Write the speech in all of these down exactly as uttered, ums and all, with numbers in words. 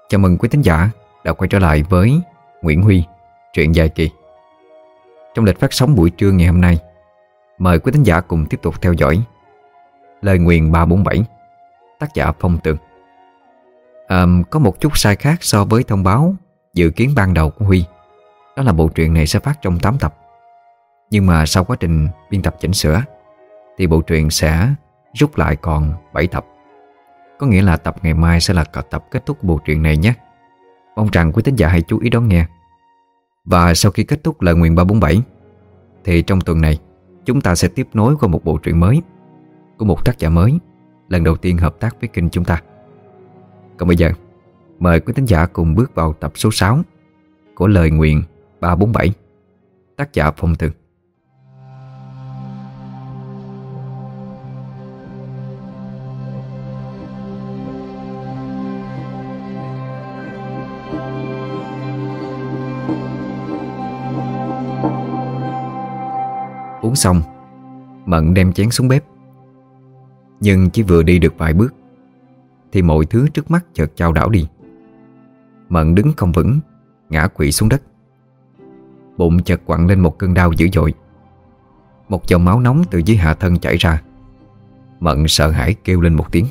Chào mừng quý thính giả đã quay trở lại với Nguyễn Huy, truyện dài kỳ. Trong lịch phát sóng buổi trưa ngày hôm nay, mời quý thính giả cùng tiếp tục theo dõi Lời Nguyền ba bốn bảy, tác giả Phong Tường. à, Có một chút sai khác so với thông báo dự kiến ban đầu của Huy. Đó là bộ truyện này sẽ phát trong tám tập. Nhưng mà sau quá trình biên tập chỉnh sửa thì bộ truyện sẽ rút lại còn bảy tập. Có nghĩa là tập ngày mai sẽ là tập kết thúc bộ truyện này nhé. Mong rằng quý thính giả hãy chú ý đón nghe. Và sau khi kết thúc Lời Nguyền ba bốn bảy thì trong tuần này chúng ta sẽ tiếp nối qua một bộ truyện mới của một tác giả mới, lần đầu tiên hợp tác với kênh chúng ta. Còn bây giờ mời quý thính giả cùng bước vào tập số sáu của Lời Nguyền ba bốn bảy, tác giả Phong Tường. Uống xong, Mận đem chén xuống bếp. Nhưng chỉ vừa đi được vài bước thì mọi thứ trước mắt chợt chao đảo đi. Mận đứng không vững, ngã quỵ xuống đất. Bụng chợt quặn lên một cơn đau dữ dội. Một dòng máu nóng từ dưới hạ thân chảy ra. Mận sợ hãi kêu lên một tiếng.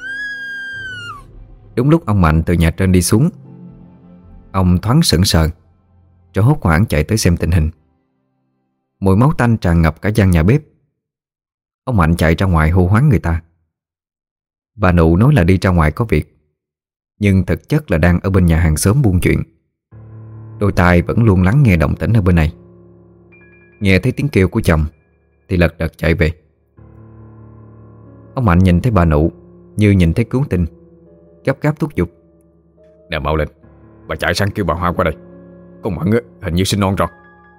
Đúng lúc ông Mạnh từ nhà trên đi xuống. Ông thoáng sững sờ, rồi hốt hoảng chạy tới xem tình hình. Mùi máu tanh tràn ngập cả gian nhà bếp. Ông Mạnh chạy ra ngoài hô hoán người ta. Bà Nụ nói là đi ra ngoài có việc, nhưng thực chất là đang ở bên nhà hàng xóm buôn chuyện. Đôi tai vẫn luôn lắng nghe động tĩnh ở bên này. Nghe thấy tiếng kêu của chồng thì lật đật chạy về. Ông Mạnh nhìn thấy bà Nụ như nhìn thấy cứu tinh, gấp gáp thúc giục: "Nè mau lên, bà chạy sang kêu bà Hoa qua đây. Con Mận hình như sinh non rồi."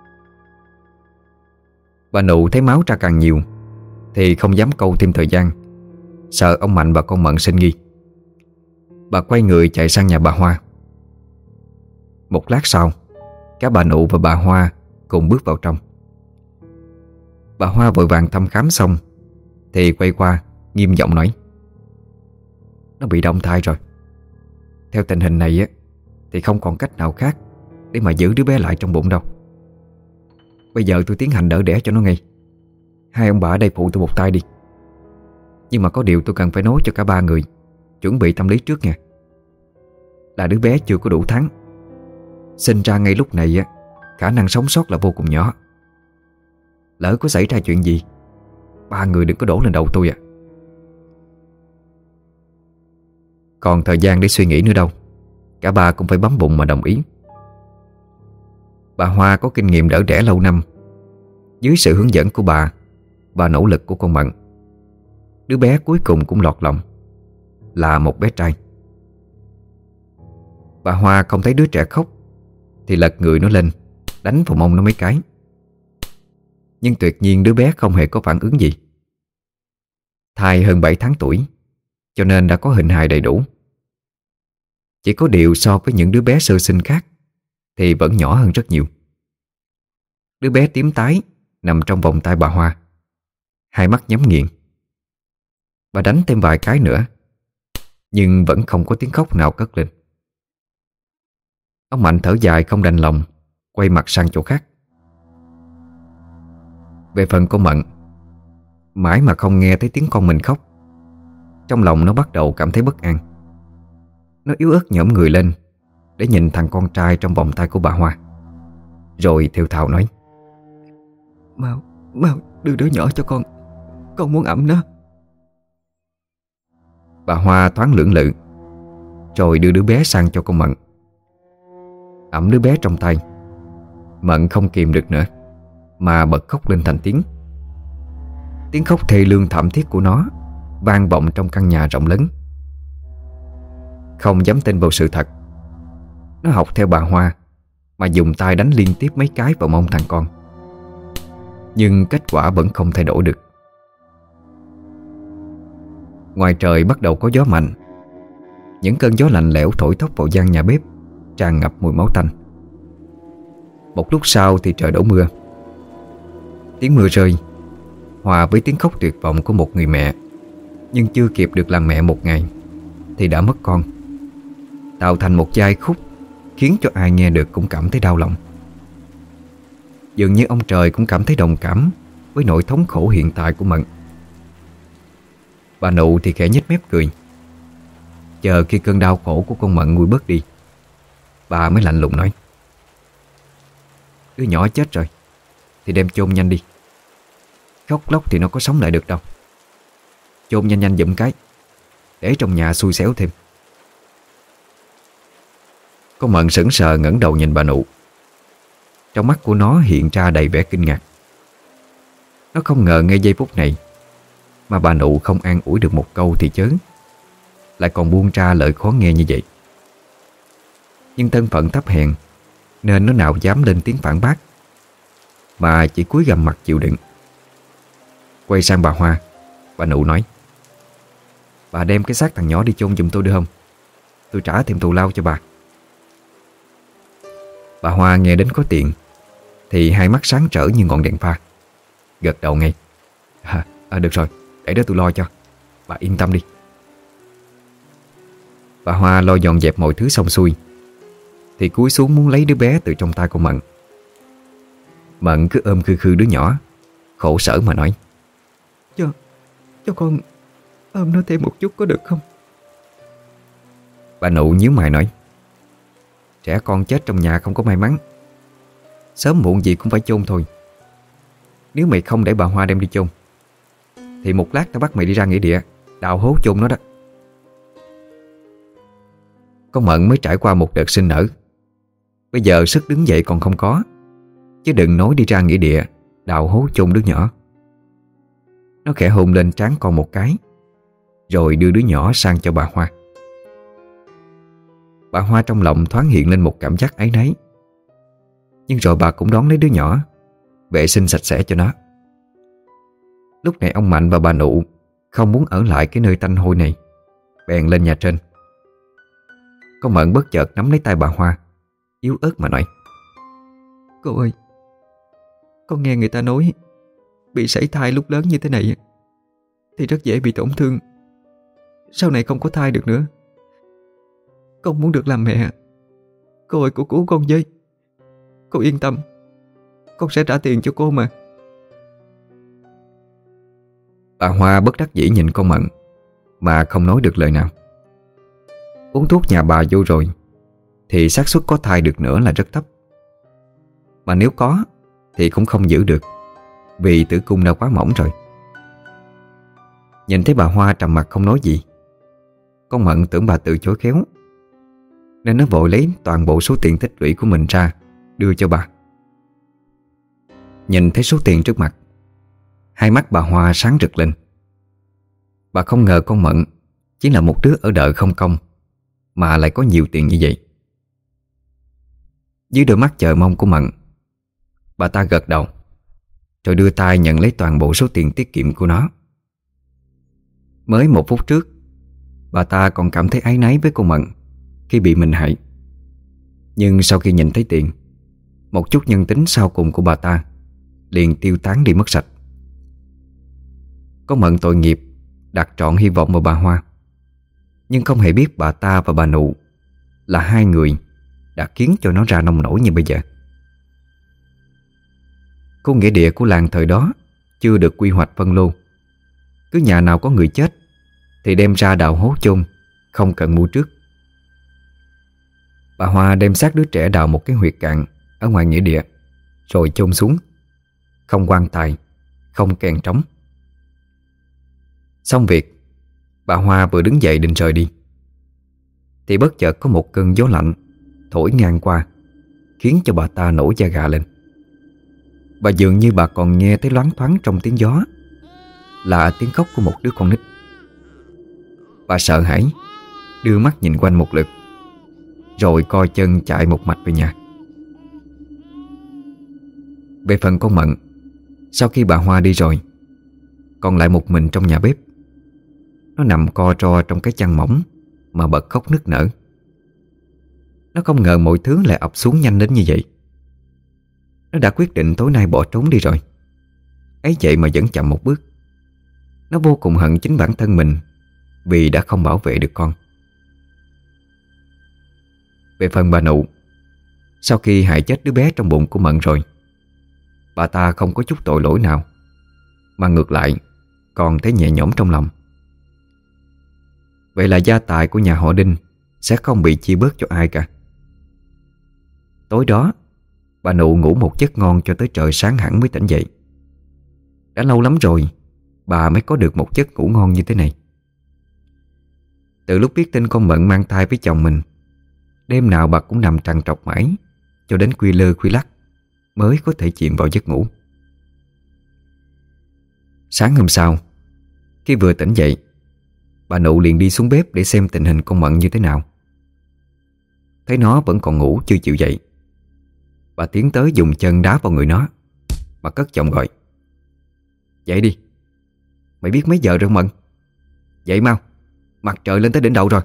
Bà Nụ thấy máu ra càng nhiều thì không dám câu thêm thời gian, sợ ông Mạnh và con Mận sinh nghi. Bà quay người chạy sang nhà bà Hoa. Một lát sau, cả bà Nụ và bà Hoa cùng bước vào trong. Bà Hoa vội vàng thăm khám xong thì quay qua nghiêm giọng nói: "Nó bị động thai rồi. Theo tình hình này á thì không còn cách nào khác để mà giữ đứa bé lại trong bụng đâu. Bây giờ tôi tiến hành đỡ đẻ cho nó ngay. Hai ông bà ở đây phụ tôi một tay đi. Nhưng mà có điều tôi cần phải nói cho cả ba người chuẩn bị tâm lý trước nha. Là đứa bé chưa có đủ tháng. Sinh ra ngay lúc này á, khả năng sống sót là vô cùng nhỏ. Lỡ có xảy ra chuyện gì, ba người đừng có đổ lên đầu tôi à." Còn thời gian để suy nghĩ nữa đâu. Cả ba cũng phải bấm bụng mà đồng ý. Bà Hoa có kinh nghiệm đỡ đẻ lâu năm. Dưới sự hướng dẫn của bà và nỗ lực của con Mận, đứa bé cuối cùng cũng lọt lòng, là một bé trai. Bà Hoa không thấy đứa trẻ khóc thì lật người nó lên, đánh vào mông nó mấy cái. Nhưng tuyệt nhiên đứa bé không hề có phản ứng gì. Thai hơn bảy tháng tuổi, cho nên đã có hình hài đầy đủ. Chỉ có điều so với những đứa bé sơ sinh khác thì vẫn nhỏ hơn rất nhiều. Đứa bé tím tái nằm trong vòng tay bà Hoa, hai mắt nhắm nghiền. Bà đánh thêm vài cái nữa, nhưng vẫn không có tiếng khóc nào cất lên. Ông Mạnh thở dài không đành lòng, quay mặt sang chỗ khác. Về phần con Mận, mãi mà không nghe thấy tiếng con mình khóc, trong lòng nó bắt đầu cảm thấy bất an. Nó yếu ớt nhổm người lên để nhìn thằng con trai trong vòng tay của bà Hoa, rồi thều thào nói: Mau, mau đưa đứa nhỏ cho con. Con muốn ẵm nó." Bà Hoa thoáng lưỡng lự, rồi đưa đứa bé sang cho con Mận. Ẵm đứa bé trong tay, Mận không kìm được nữa mà bật khóc lên thành tiếng. Tiếng khóc thê lương thảm thiết của nó vang vọng trong căn nhà rộng lớn. Không dám tin vào sự thật, nó học theo bà Hoa mà dùng tay đánh liên tiếp mấy cái vào mông thằng con. Nhưng kết quả vẫn không thay đổi được. Ngoài trời bắt đầu có gió mạnh. Những cơn gió lạnh lẽo thổi thốc vào gian nhà bếp, tràn ngập mùi máu tanh. Một lúc sau thì trời đổ mưa. Tiếng mưa rơi hòa với tiếng khóc tuyệt vọng của một người mẹ, nhưng chưa kịp được làm mẹ một ngày thì đã mất con. tạo thành một giai khúc khiến cho ai nghe được cũng cảm thấy đau lòng. Dường như ông trời cũng cảm thấy đồng cảm với nỗi thống khổ hiện tại của Mận. Bà Nụ thì khẽ nhếch mép cười. Chờ khi cơn đau khổ của con Mận nguôi bớt đi, bà mới lạnh lùng nói: Đứa nhỏ chết rồi thì đem chôn nhanh đi. Khóc lóc thì nó có sống lại được đâu. Chôn nhanh nhanh giùm cái, để trong nhà xui xéo thêm. Con Mận sững sờ ngẩng đầu nhìn bà Nụ. Trong mắt của nó hiện ra đầy vẻ kinh ngạc. Nó không ngờ ngay giây phút này mà bà Nụ không an ủi được một câu thì chớ, lại còn buông ra lời khó nghe như vậy. Nhưng thân phận thấp hèn nên nó nào dám lên tiếng phản bác, mà chỉ cúi gằm mặt chịu đựng. Quay sang bà Hoa, bà Nụ nói: Bà đem cái xác thằng nhỏ đi chôn giùm tôi được không? Tôi trả thêm thù lao cho bà. Bà Hoa nghe đến có tiền thì hai mắt sáng trở như ngọn đèn pha, gật đầu ngay: à, à, Được rồi, để đó tôi lo cho. Bà yên tâm đi. Bà Hoa lo dọn dẹp mọi thứ xong xuôi thì cúi xuống muốn lấy đứa bé từ trong tay của Mận. Mận cứ ôm khư khư đứa nhỏ, khổ sở mà nói: Cho, cho con ôm nó thêm một chút có được không? Bà Nụ nhíu mày nói: Trẻ con chết trong nhà không có may mắn, sớm muộn gì cũng phải chôn thôi. Nếu mày không để bà Hoa đem đi chôn thì một lát tao bắt mày đi ra nghĩa địa đào hố chôn nó đó. Con Mận mới trải qua một đợt sinh nở, bây giờ sức đứng dậy còn không có, chứ đừng nói đi ra nghĩa địa đào hố chôn đứa nhỏ. Nó khẽ hôn lên trán con một cái, rồi đưa đứa nhỏ sang cho bà Hoa. Bà Hoa trong lòng thoáng hiện lên một cảm giác áy náy, nhưng rồi bà cũng đón lấy đứa nhỏ, vệ sinh sạch sẽ cho nó. Lúc này ông Mạnh và bà Nụ không muốn ở lại cái nơi tanh hôi này, bèn lên nhà trên. Con Mận bất chợt nắm lấy tay bà Hoa, yếu ớt mà nói: Cô ơi, con nghe người ta nói bị sảy thai lúc lớn như thế này thì rất dễ bị tổn thương, sau này không có thai được nữa. Con muốn được làm mẹ. Cô ơi, cô cứu con với. Cô yên tâm, con sẽ trả tiền cho cô mà. Bà Hoa bất đắc dĩ nhìn con Mận mà không nói được lời nào. Uống thuốc nhà bà vô rồi thì xác suất có thai được nữa là rất thấp, mà nếu có thì cũng không giữ được, vì tử cung đã quá mỏng rồi. Nhìn thấy bà Hoa trầm mặt không nói gì, con Mận tưởng bà từ chối khéo, nên nó vội lấy toàn bộ số tiền tích lũy của mình ra đưa cho bà. Nhìn thấy số tiền trước mặt, hai mắt bà Hoa sáng rực lên. Bà không ngờ con Mận chỉ là một đứa ở đợ không công mà lại có nhiều tiền như vậy. Dưới đôi mắt chờ mong của Mận, bà ta gật đầu, rồi đưa tay nhận lấy toàn bộ số tiền tiết kiệm của nó. Mới một phút trước, bà ta còn cảm thấy áy náy với con Mận khi bị mình hại. Nhưng sau khi nhìn thấy tiền, một chút nhân tính sau cùng của bà ta liền tiêu tán đi mất sạch. Con Mận tội nghiệp đặt trọn hy vọng vào bà Hoa, nhưng không hề biết bà ta và bà Nụ là hai người đã khiến cho nó ra nông nổi như bây giờ. Khu nghĩa địa của làng thời đó chưa được quy hoạch phân lô, cứ nhà nào có người chết thì đem ra đào hố chôn, không cần mua trước. Bà Hoa đem xác đứa trẻ đào một cái huyệt cạn ở ngoài nghĩa địa, rồi chôn xuống, không quan tài, không kèn trống. Xong việc, bà Hoa vừa đứng dậy định rời đi thì bất chợt có một cơn gió lạnh thổi ngang qua, khiến cho bà ta nổi da gà lên. Và dường như bà còn nghe thấy loáng thoáng trong tiếng gió là tiếng khóc của một đứa con nít. Bà sợ hãi đưa mắt nhìn quanh một lượt, rồi co chân chạy một mạch về nhà. Về phần con Mận, sau khi bà Hoa đi rồi, còn lại một mình trong nhà bếp. Nó nằm co ro trong cái chăn mỏng mà bật khóc nức nở. Nó không ngờ mọi thứ lại ập xuống nhanh đến như vậy. Nó đã quyết định tối nay bỏ trốn đi rồi, ấy vậy mà vẫn chậm một bước. Nó vô cùng hận chính bản thân mình vì đã không bảo vệ được con. Về phần bà Nụ, sau khi hại chết đứa bé trong bụng của Mận rồi, bà ta không có chút tội lỗi nào, mà ngược lại còn thấy nhẹ nhõm trong lòng. Vậy là gia tài của nhà họ Đinh sẽ không bị chia bớt cho ai cả. Tối đó, bà Nụ ngủ một giấc ngon cho tới trời sáng hẳn mới tỉnh dậy. Đã lâu lắm rồi bà mới có được một giấc ngủ ngon như thế này. Từ lúc biết tin con Mận mang thai với chồng mình, đêm nào bà cũng nằm trằn trọc mãi cho đến khuya lơ khuya lắc mới có thể chìm vào giấc ngủ. Sáng hôm sau, khi vừa tỉnh dậy, bà Nụ liền đi xuống bếp để xem tình hình con Mận như thế nào. Thấy nó vẫn còn ngủ chưa chịu dậy, bà tiến tới dùng chân đá vào người nó mà cất giọng gọi: "Dậy đi, mày biết mấy giờ rồi Mận? Dậy mau, mặt trời lên tới đỉnh đầu rồi."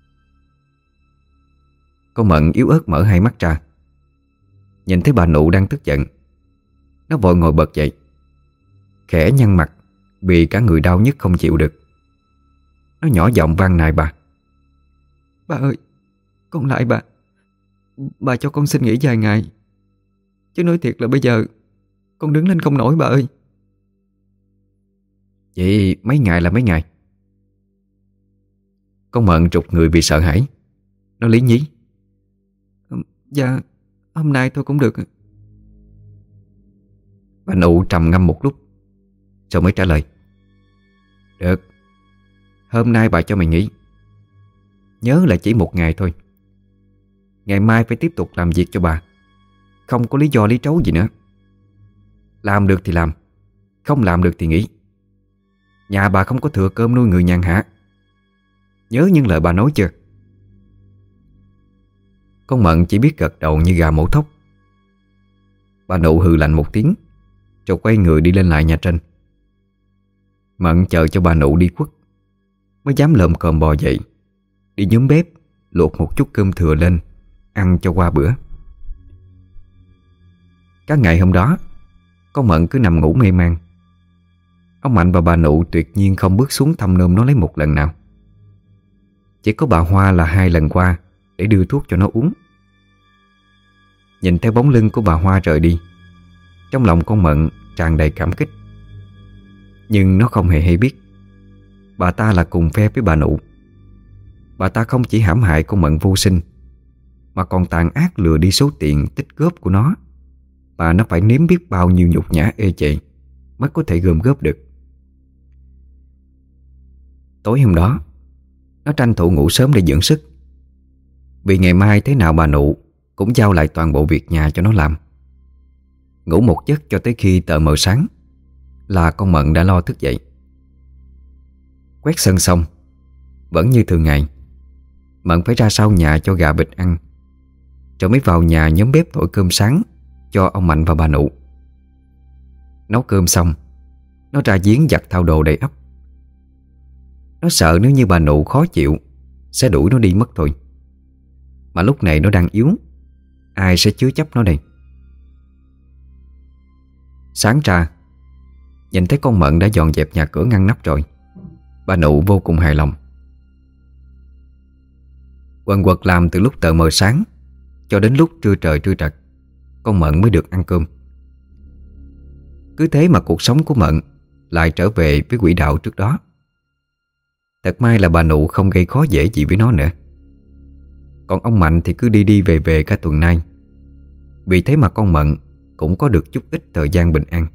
Con Mận yếu ớt mở hai mắt ra, nhìn thấy bà Nụ đang tức giận. Nó vội ngồi bật dậy, khẽ nhăn mặt vì cả người đau nhức không chịu được. Nó nhỏ giọng van nài bà: "Bà ơi, con lại bà. Bà cho con xin nghỉ vài ngày. Chứ nói thiệt là bây giờ con đứng lên không nổi bà ơi." "Vậy mấy ngày là mấy ngày?" Con Mận trục người vì sợ hãi. Nó lý nhí: "Dạ, hôm nay thôi cũng được." Bà Nụ trầm ngâm một lúc rồi mới trả lời: "Được, hôm nay bà cho mày nghỉ. Nhớ là chỉ một ngày thôi. Ngày mai phải tiếp tục làm việc cho bà. Không có lý do lý trấu gì nữa. Làm được thì làm, không làm được thì nghỉ. Nhà bà không có thừa cơm nuôi người nhàn hạ. Nhớ những lời bà nói chưa?" Con Mận chỉ biết gật đầu như gà mổ thóc. Bà Nụ hừ lạnh một tiếng rồi quay người đi lên lại nhà trên. Mận chờ cho bà Nụ đi khuất mới dám lồm cồm bò dậy, đi nhúm bếp luộc một chút cơm thừa lên ăn cho qua bữa. Các ngày hôm đó, con Mận cứ nằm ngủ mê man. Ông Mạnh và bà Nụ tuyệt nhiên không bước xuống thăm nom nó lấy một lần nào. Chỉ có bà Hoa là hai lần qua để đưa thuốc cho nó uống. Nhìn theo bóng lưng của bà Hoa rời đi, trong lòng con Mận tràn đầy cảm kích. Nhưng nó không hề hay biết bà ta là cùng phe với bà Nụ. Bà ta không chỉ hãm hại con Mận vô sinh, mà còn tàn ác lừa đi số tiền tích góp của nó, mà nó phải nếm biết bao nhiêu nhục nhã ê chề mới có thể gom góp được. Tối hôm đó, nó tranh thủ ngủ sớm để dưỡng sức, vì ngày mai thế nào bà Nụ cũng giao lại toàn bộ việc nhà cho nó làm. Ngủ một giấc cho tới khi tờ mờ sáng là con Mận đã lo thức dậy. Quét sân xong, vẫn như thường ngày, Mận phải ra sau nhà cho gà vịt ăn, rồi mới vào nhà nhóm bếp thổi cơm sáng cho ông Mạnh và bà Nụ. Nấu cơm xong, nó ra giếng giặt thau đồ đầy ắp. Nó sợ nếu như bà Nụ khó chịu sẽ đuổi nó đi mất thôi. Mà lúc này nó đang yếu, ai sẽ chứa chấp nó đây? Sáng ra, nhìn thấy con Mận đã dọn dẹp nhà cửa ngăn nắp rồi, bà Nụ vô cùng hài lòng. Quần quật làm từ lúc tờ mờ sáng cho đến lúc trưa trời trưa trật, con Mận mới được ăn cơm. Cứ thế mà cuộc sống của Mận lại trở về với quỹ đạo trước đó. Thật may là bà Nụ không gây khó dễ gì với nó nữa. Còn ông Mạnh thì cứ đi đi về về cả tuần nay. Vì thế mà con Mận cũng có được chút ít thời gian bình an.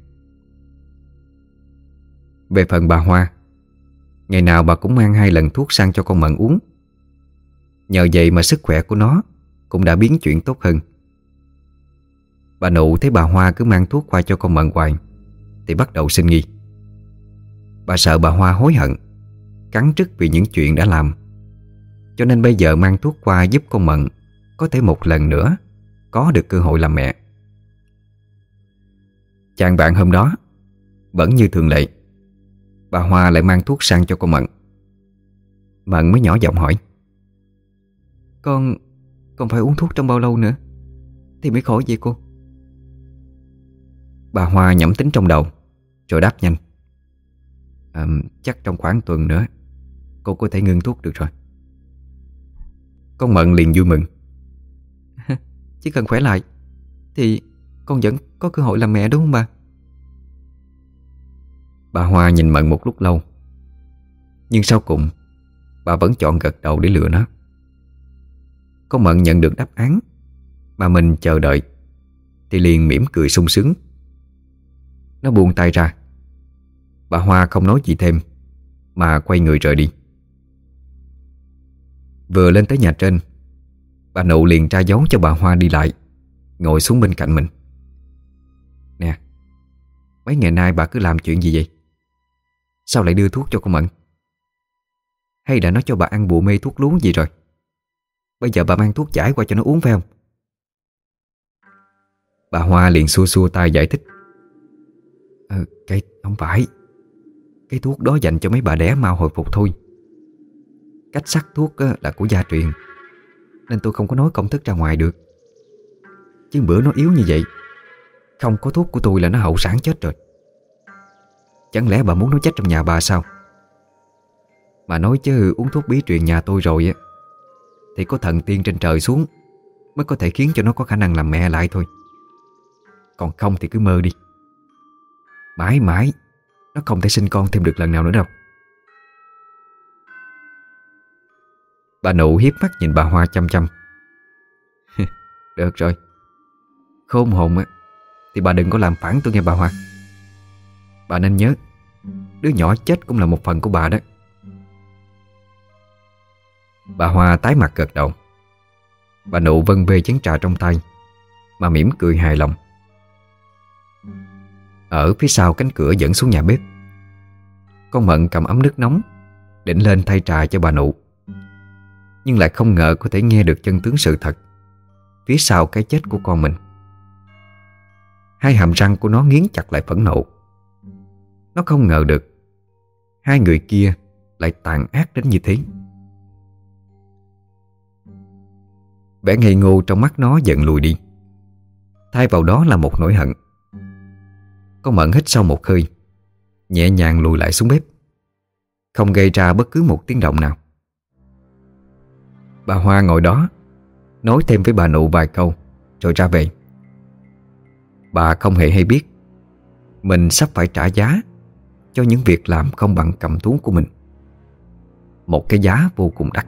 Về phần bà Hoa, ngày nào bà cũng mang hai lần thuốc sang cho con Mận uống. Nhờ vậy mà sức khỏe của nó cũng đã biến chuyển tốt hơn. Bà Nụ thấy bà Hoa cứ mang thuốc qua cho con Mận hoài thì bắt đầu sinh nghi. Bà sợ bà Hoa hối hận, cắn rứt vì những chuyện đã làm, cho nên bây giờ mang thuốc qua giúp con Mận có thể một lần nữa có được cơ hội làm mẹ. Chạng vạng hôm đó, vẫn như thường lệ, bà Hoa lại mang thuốc sang cho con Mận. Mận mới nhỏ giọng hỏi: Con Con phải uống thuốc trong bao lâu nữa thì mới khỏi vậy cô? Bà Hoa nhẩm tính trong đầu rồi đáp nhanh: à, Chắc trong khoảng tuần nữa cô có thể ngưng thuốc được rồi. Con Mận liền vui mừng. Chỉ cần khỏe lại thì con vẫn có cơ hội làm mẹ, đúng không bà? Bà Hoa nhìn Mận một lúc lâu, nhưng sau cùng bà vẫn chọn gật đầu để lừa nó. Con Mận nhận được đáp án mà mình chờ đợi thì liền mỉm cười sung sướng. Nó buông tay ra. Bà Hoa không nói gì thêm mà quay người rời đi. Vừa lên tới nhà trên, bà Nụ liền ra dấu cho bà Hoa đi lại, ngồi xuống bên cạnh mình. Nè, mấy ngày nay bà cứ làm chuyện gì vậy? Sao lại đưa thuốc cho con Mận? Hay đã nói cho bà ăn bùa mê thuốc lú gì rồi? Bây giờ bà mang thuốc giải qua cho nó uống phải không? Bà Hoa liền xua xua tay giải thích. Ờ, cái không phải. Cái thuốc đó dành cho mấy bà đẻ mau hồi phục thôi. Cách sắc thuốc là của gia truyền, nên tôi không có nói công thức ra ngoài được. Chứ bữa nó yếu như vậy, không có thuốc của tôi là nó hậu sản chết rồi. Chẳng lẽ bà muốn nó chết trong nhà bà sao? Mà nói chứ uống thuốc bí truyền nhà tôi rồi á, thì có thần tiên trên trời xuống mới có thể khiến cho nó có khả năng làm mẹ lại thôi. Còn không thì cứ mơ đi. Mãi mãi nó không thể sinh con thêm được lần nào nữa đâu. Bà Nụ hiếp mắt nhìn bà Hoa chăm chăm. Được rồi, khôn hồn á thì bà đừng có làm phản tôi nghe bà Hoa. Bà nên nhớ, đứa nhỏ chết cũng là một phần của bà đó. Bà Hoa tái mặt gật đầu. Bà Nụ vân vê chén trà trong tay mà mỉm cười hài lòng. Ở phía sau cánh cửa dẫn xuống nhà bếp, con Mận cầm ấm nước nóng định lên thay trà cho bà Nụ, nhưng lại không ngờ có thể nghe được chân tướng sự thật phía sau cái chết của con mình. Hai hàm răng của nó nghiến chặt lại phẫn nộ. Nó không ngờ được hai người kia lại tàn ác đến như thế. Vẻ ngây ngô trong mắt nó dần lùi đi, thay vào đó là một nỗi hận. Con Mận hít sâu một hơi, nhẹ nhàng lùi lại xuống bếp, không gây ra bất cứ một tiếng động nào. Bà Hoa ngồi đó nói thêm với bà Nụ vài câu rồi ra về. Bà không hề hay biết mình sắp phải trả giá cho những việc làm không bằng cầm thú của mình, một cái giá vô cùng đắt.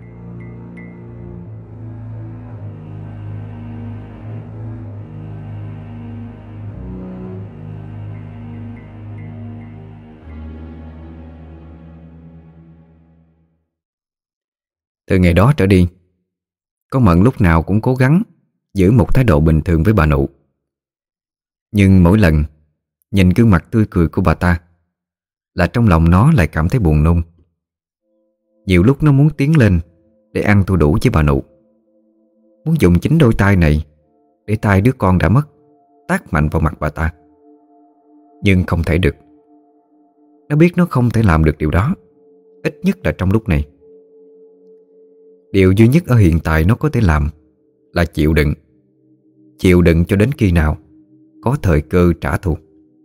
Từ ngày đó trở đi, con Mận lúc nào cũng cố gắng giữ một thái độ bình thường với bà Nụ. Nhưng mỗi lần nhìn gương mặt tươi cười của bà ta là trong lòng nó lại cảm thấy buồn nôn. Nhiều lúc nó muốn tiến lên để ăn thua đủ với bà Nụ, muốn dùng chính đôi tay này để tay đứa con đã mất tát mạnh vào mặt bà ta. Nhưng không thể được. Nó biết nó không thể làm được điều đó, ít nhất là trong lúc này. Điều duy nhất ở hiện tại nó có thể làm là chịu đựng. Chịu đựng cho đến khi nào có thời cơ trả thù.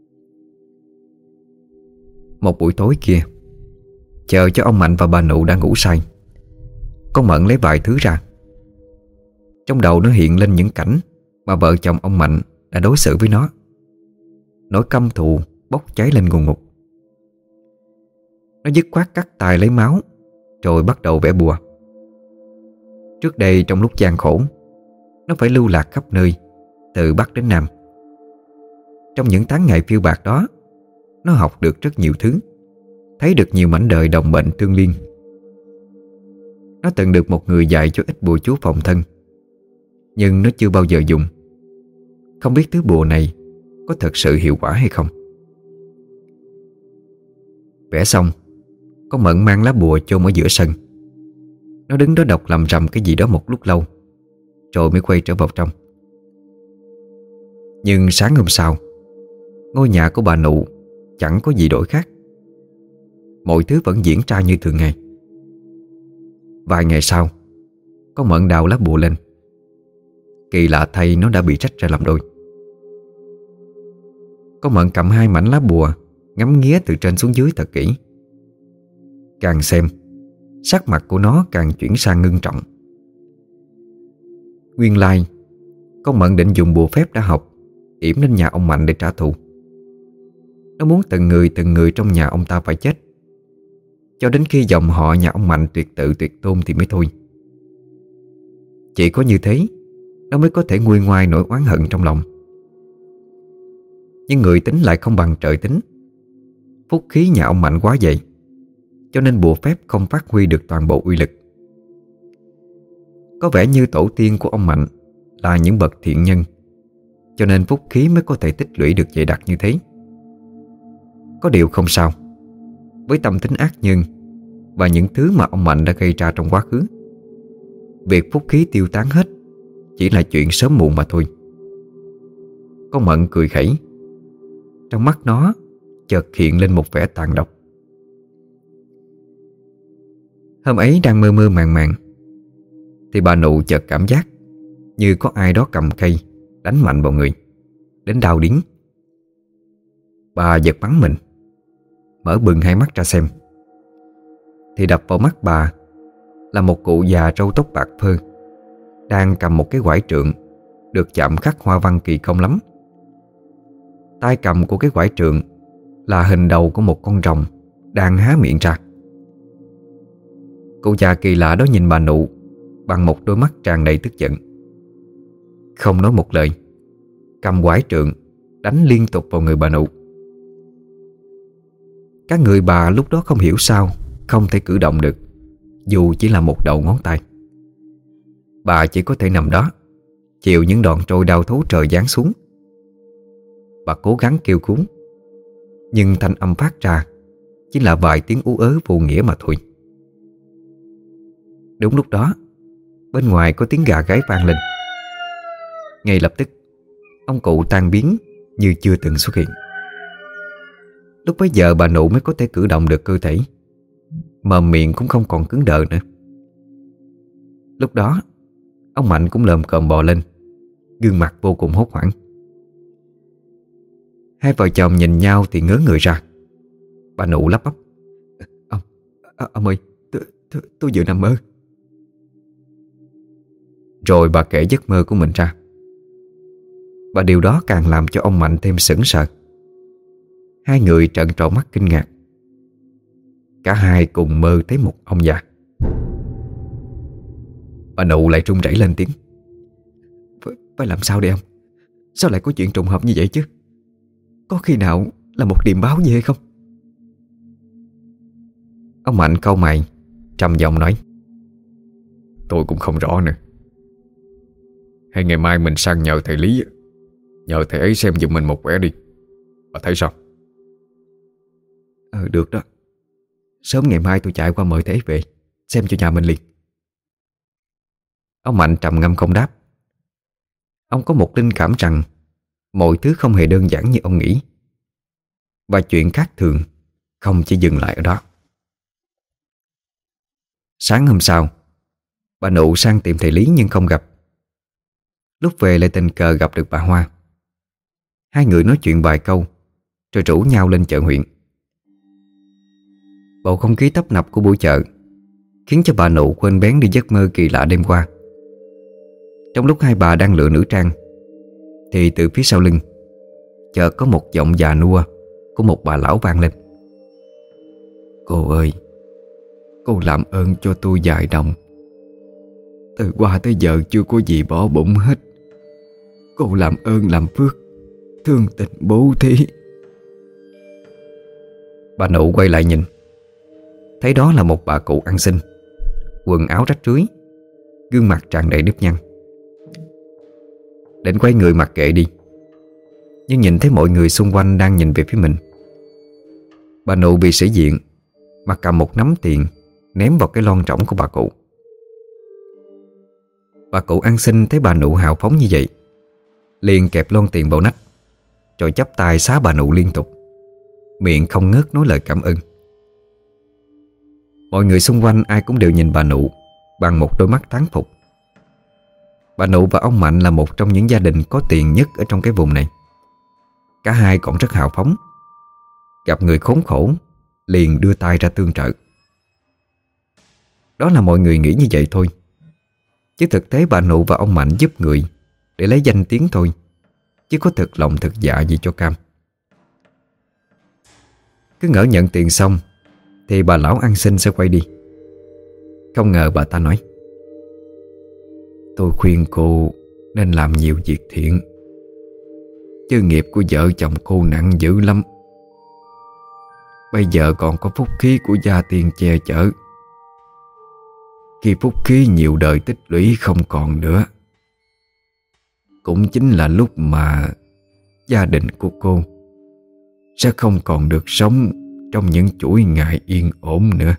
Một buổi tối kia, chờ cho ông Mạnh và bà Nụ đang ngủ say, con Mận lấy vài thứ ra. Trong đầu nó hiện lên những cảnh mà vợ chồng ông Mạnh đã đối xử với nó. Nỗi căm thù bốc cháy lên ngùn ngụt. Nó dứt khoát cắt tài lấy máu, rồi bắt đầu vẽ bùa. Trước đây trong lúc gian khổ, nó phải lưu lạc khắp nơi, từ Bắc đến Nam. Trong những tháng ngày phiêu bạt đó, nó học được rất nhiều thứ, thấy được nhiều mảnh đời đồng bệnh tương liên. Nó từng được một người dạy cho ít bùa chú phòng thân, nhưng nó chưa bao giờ dùng. Không biết thứ bùa này có thật sự hiệu quả hay không. Vẽ xong, con Mận mang lá bùa chôn ở giữa sân. Nó đứng đó đọc lầm rầm cái gì đó một lúc lâu, rồi mới quay trở vào trong. Nhưng sáng hôm sau, ngôi nhà của bà Nụ chẳng có gì đổi khác. Mọi thứ vẫn diễn ra như thường ngày. Vài ngày sau, con Mận đào lá bùa lên. Kỳ lạ thay, nó đã bị rách ra làm đôi. Con Mận cầm hai mảnh lá bùa, ngắm nghía từ trên xuống dưới thật kỹ. Càng xem, sắc mặt của nó càng chuyển sang ngưng trọng. Nguyên lai, Con Mận định dùng bùa phép đã học yểm lên nhà ông Mạnh để trả thù. Nó muốn từng người từng người trong nhà ông ta phải chết, cho đến khi dòng họ nhà ông Mạnh tuyệt tự tuyệt tôn thì mới thôi. Chỉ có như thế nó mới có thể nguôi ngoai nỗi oán hận trong lòng. Nhưng người tính lại không bằng trời tính. Phúc khí nhà ông Mạnh quá dày, cho nên bùa phép không phát huy được toàn bộ uy lực. Có vẻ như tổ tiên của ông Mạnh là những bậc thiện nhân, cho nên phúc khí mới có thể tích lũy được dày đặc như thế. Có điều không sao. Với tâm tính ác nhân và những thứ mà ông Mạnh đã gây ra trong quá khứ, việc phúc khí tiêu tán hết chỉ là chuyện sớm muộn mà thôi. Con Mận cười khẩy. Trong mắt nó chợt hiện lên một vẻ tàn độc. Hôm ấy đang mơ mơ màng màng thì bà Nụ chợt cảm giác như có ai đó cầm cây đánh mạnh vào người, đến đau điếng. Bà giật bắn mình, mở bừng hai mắt ra xem, thì đập vào mắt bà là một cụ già râu tóc bạc phơ đang cầm một cái quải trượng được chạm khắc hoa văn kỳ công lắm. Tay cầm của cái quải trượng là hình đầu của một con rồng đang há miệng ra. Cụ già kỳ lạ đó nhìn bà Nụ bằng một đôi mắt tràn đầy tức giận. Không nói một lời, cầm quải trượng đánh liên tục vào người bà Nụ. Các người bà lúc đó không hiểu sao không thể cử động được, dù chỉ là một đầu ngón tay. Bà chỉ có thể nằm đó chịu những đòn trôi đau thấu trời giáng xuống. Bà cố gắng kêu cứu, nhưng thanh âm phát ra chỉ là vài tiếng ú ớ vô nghĩa mà thôi. Đúng lúc đó, bên ngoài có tiếng gà gáy vang lên. Ngay lập tức, ông cụ tan biến như chưa từng xuất hiện. Lúc bấy giờ bà Nụ mới có thể cử động được cơ thể, mồm miệng cũng không còn cứng đờ nữa. Lúc đó, ông Mạnh cũng lồm cồm bò lên, gương mặt vô cùng hốt hoảng. Hai vợ chồng nhìn nhau thì ngớ người ra. Bà Nụ lắp bắp: Ông, ông ơi, tôi, tôi, tôi vừa nằm mơ. Rồi bà kể giấc mơ của mình ra. Và điều đó càng làm cho ông Mạnh thêm sững sờ. Hai người trợn tròn mắt kinh ngạc. Cả hai cùng mơ thấy một ông già. Bà Nụ lại run rẩy lên tiếng: Phải, phải làm sao đây ông? Sao lại có chuyện trùng hợp như vậy chứ? Có khi nào là một điềm báo gì hay không? Ông Mạnh cau mày, trầm giọng nói: Tôi cũng không rõ nữa. Hay ngày mai mình sang nhờ thầy Lý, nhờ thầy ấy xem giùm mình một quẻ đi. Bà thấy sao? Ừ, được đó. Sớm ngày mai tôi chạy qua mời thầy ấy về xem cho nhà mình liền. Ông Mạnh trầm ngâm không đáp. Ông có một linh cảm rằng mọi thứ không hề đơn giản như ông nghĩ, và chuyện khác thường không chỉ dừng lại ở đó. Sáng hôm sau, bà Nụ sang tìm thầy Lý nhưng không gặp. Lúc về lại tình cờ gặp được bà Hoa. Hai người nói chuyện vài câu rồi rủ nhau lên chợ huyện. Bầu không khí tấp nập của buổi chợ khiến cho bà Nụ quên bén đi giấc mơ kỳ lạ đêm qua. Trong lúc hai bà đang lựa nữ trang thì từ phía sau lưng chợt có một giọng già nua của một bà lão vang lên: Cô ơi, cô làm ơn cho tôi vài đồng. Từ qua tới giờ chưa có gì bỏ bụng hết. Cô làm ơn làm phước, thương tình bố thí. Bà Nụ quay lại nhìn, thấy đó là một bà cụ ăn xin, quần áo rách rưới, gương mặt tràn đầy nếp nhăn. Định quay người mặc kệ đi, nhưng nhìn thấy mọi người xung quanh đang nhìn về phía mình. Bà Nụ bị sĩ diện mà cầm một nắm tiền ném vào cái lon trỏng của bà cụ. Bà cụ ăn xin thấy bà Nụ hào phóng như vậy, liền kẹp lon tiền vào nách, rồi chắp tay xá bà Nụ liên tục, miệng không ngớt nói lời cảm ơn. Mọi người xung quanh ai cũng đều nhìn bà Nụ bằng một đôi mắt thán phục. Bà Nụ và ông Mạnh là một trong những gia đình có tiền nhất ở trong cái vùng này. Cả hai còn rất hào phóng, gặp người khốn khổ liền đưa tay ra tương trợ. Đó là mọi người nghĩ như vậy thôi, chứ thực tế bà Nụ và ông Mạnh giúp người để lấy danh tiếng thôi, chứ có thực lòng thực dạ gì cho cam. Cứ ngỡ nhận tiền xong thì bà lão ăn xin sẽ quay đi. Không ngờ bà ta nói: "Tôi khuyên cô nên làm nhiều việc thiện, chứ nghiệp của vợ chồng cô nặng dữ lắm. Bây giờ còn có phúc khí của gia tiên che chở. Khi phúc khí nhiều đời tích lũy không còn nữa, cũng chính là lúc mà gia đình của cô sẽ không còn được sống trong những chuỗi ngày yên ổn nữa."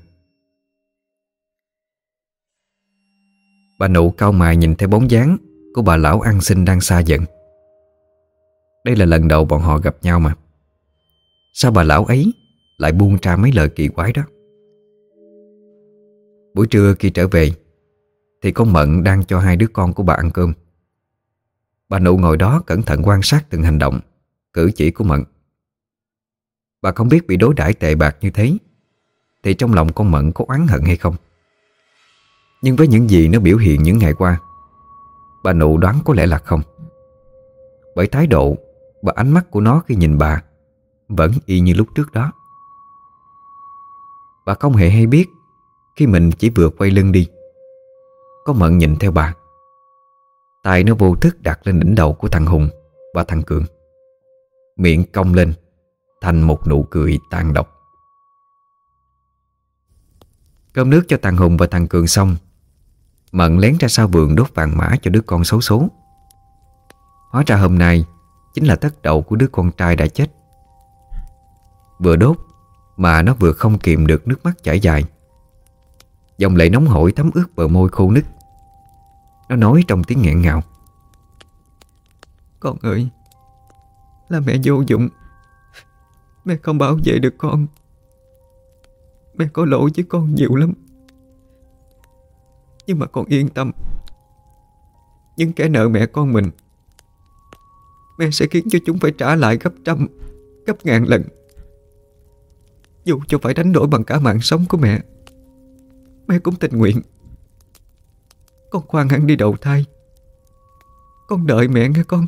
Bà nụ cau mày nhìn theo bóng dáng của bà lão ăn xin đang xa dần. Đây là lần đầu bọn họ gặp nhau mà. Sao bà lão ấy lại buông ra mấy lời kỳ quái đó? Buổi trưa khi trở về thì con Mận đang cho hai đứa con của bà ăn cơm. Bà nụ ngồi đó cẩn thận quan sát từng hành động, cử chỉ của Mận. Bà không biết bị đối đãi tệ bạc như thế thì trong lòng con Mận có oán hận hay không. Nhưng với những gì nó biểu hiện những ngày qua, bà nụ đoán có lẽ là không. Bởi thái độ và ánh mắt của nó khi nhìn bà vẫn y như lúc trước đó. Bà không hề hay biết khi mình chỉ vừa quay lưng đi, con Mận nhìn theo bà. Tay nó vô thức đặt lên đỉnh đầu của thằng Hùng và thằng Cường, miệng cong lên thành một nụ cười tàn độc. Cơm nước cho thằng Hùng và thằng Cường xong, Mận lén ra sau vườn đốt vàng mã cho đứa con xấu số. Hóa ra hôm nay chính là tất đầu của đứa con trai đã chết. Vừa đốt mà nó vừa không kìm được nước mắt chảy dài. Dòng lệ nóng hổi thấm ướt bờ môi khô nứt. Nó nói trong tiếng nghẹn ngào: "Con ơi, là mẹ vô dụng. Mẹ không bảo vệ được con. Mẹ có lỗi với con nhiều lắm. Nhưng mà con yên tâm, những kẻ nợ mẹ con mình, mẹ sẽ khiến cho chúng phải trả lại gấp trăm, gấp ngàn lần. Dù cho phải đánh đổi bằng cả mạng sống của mẹ, mẹ cũng tình nguyện. Con khoan hẳn đi đầu thai. Con đợi mẹ nghe con."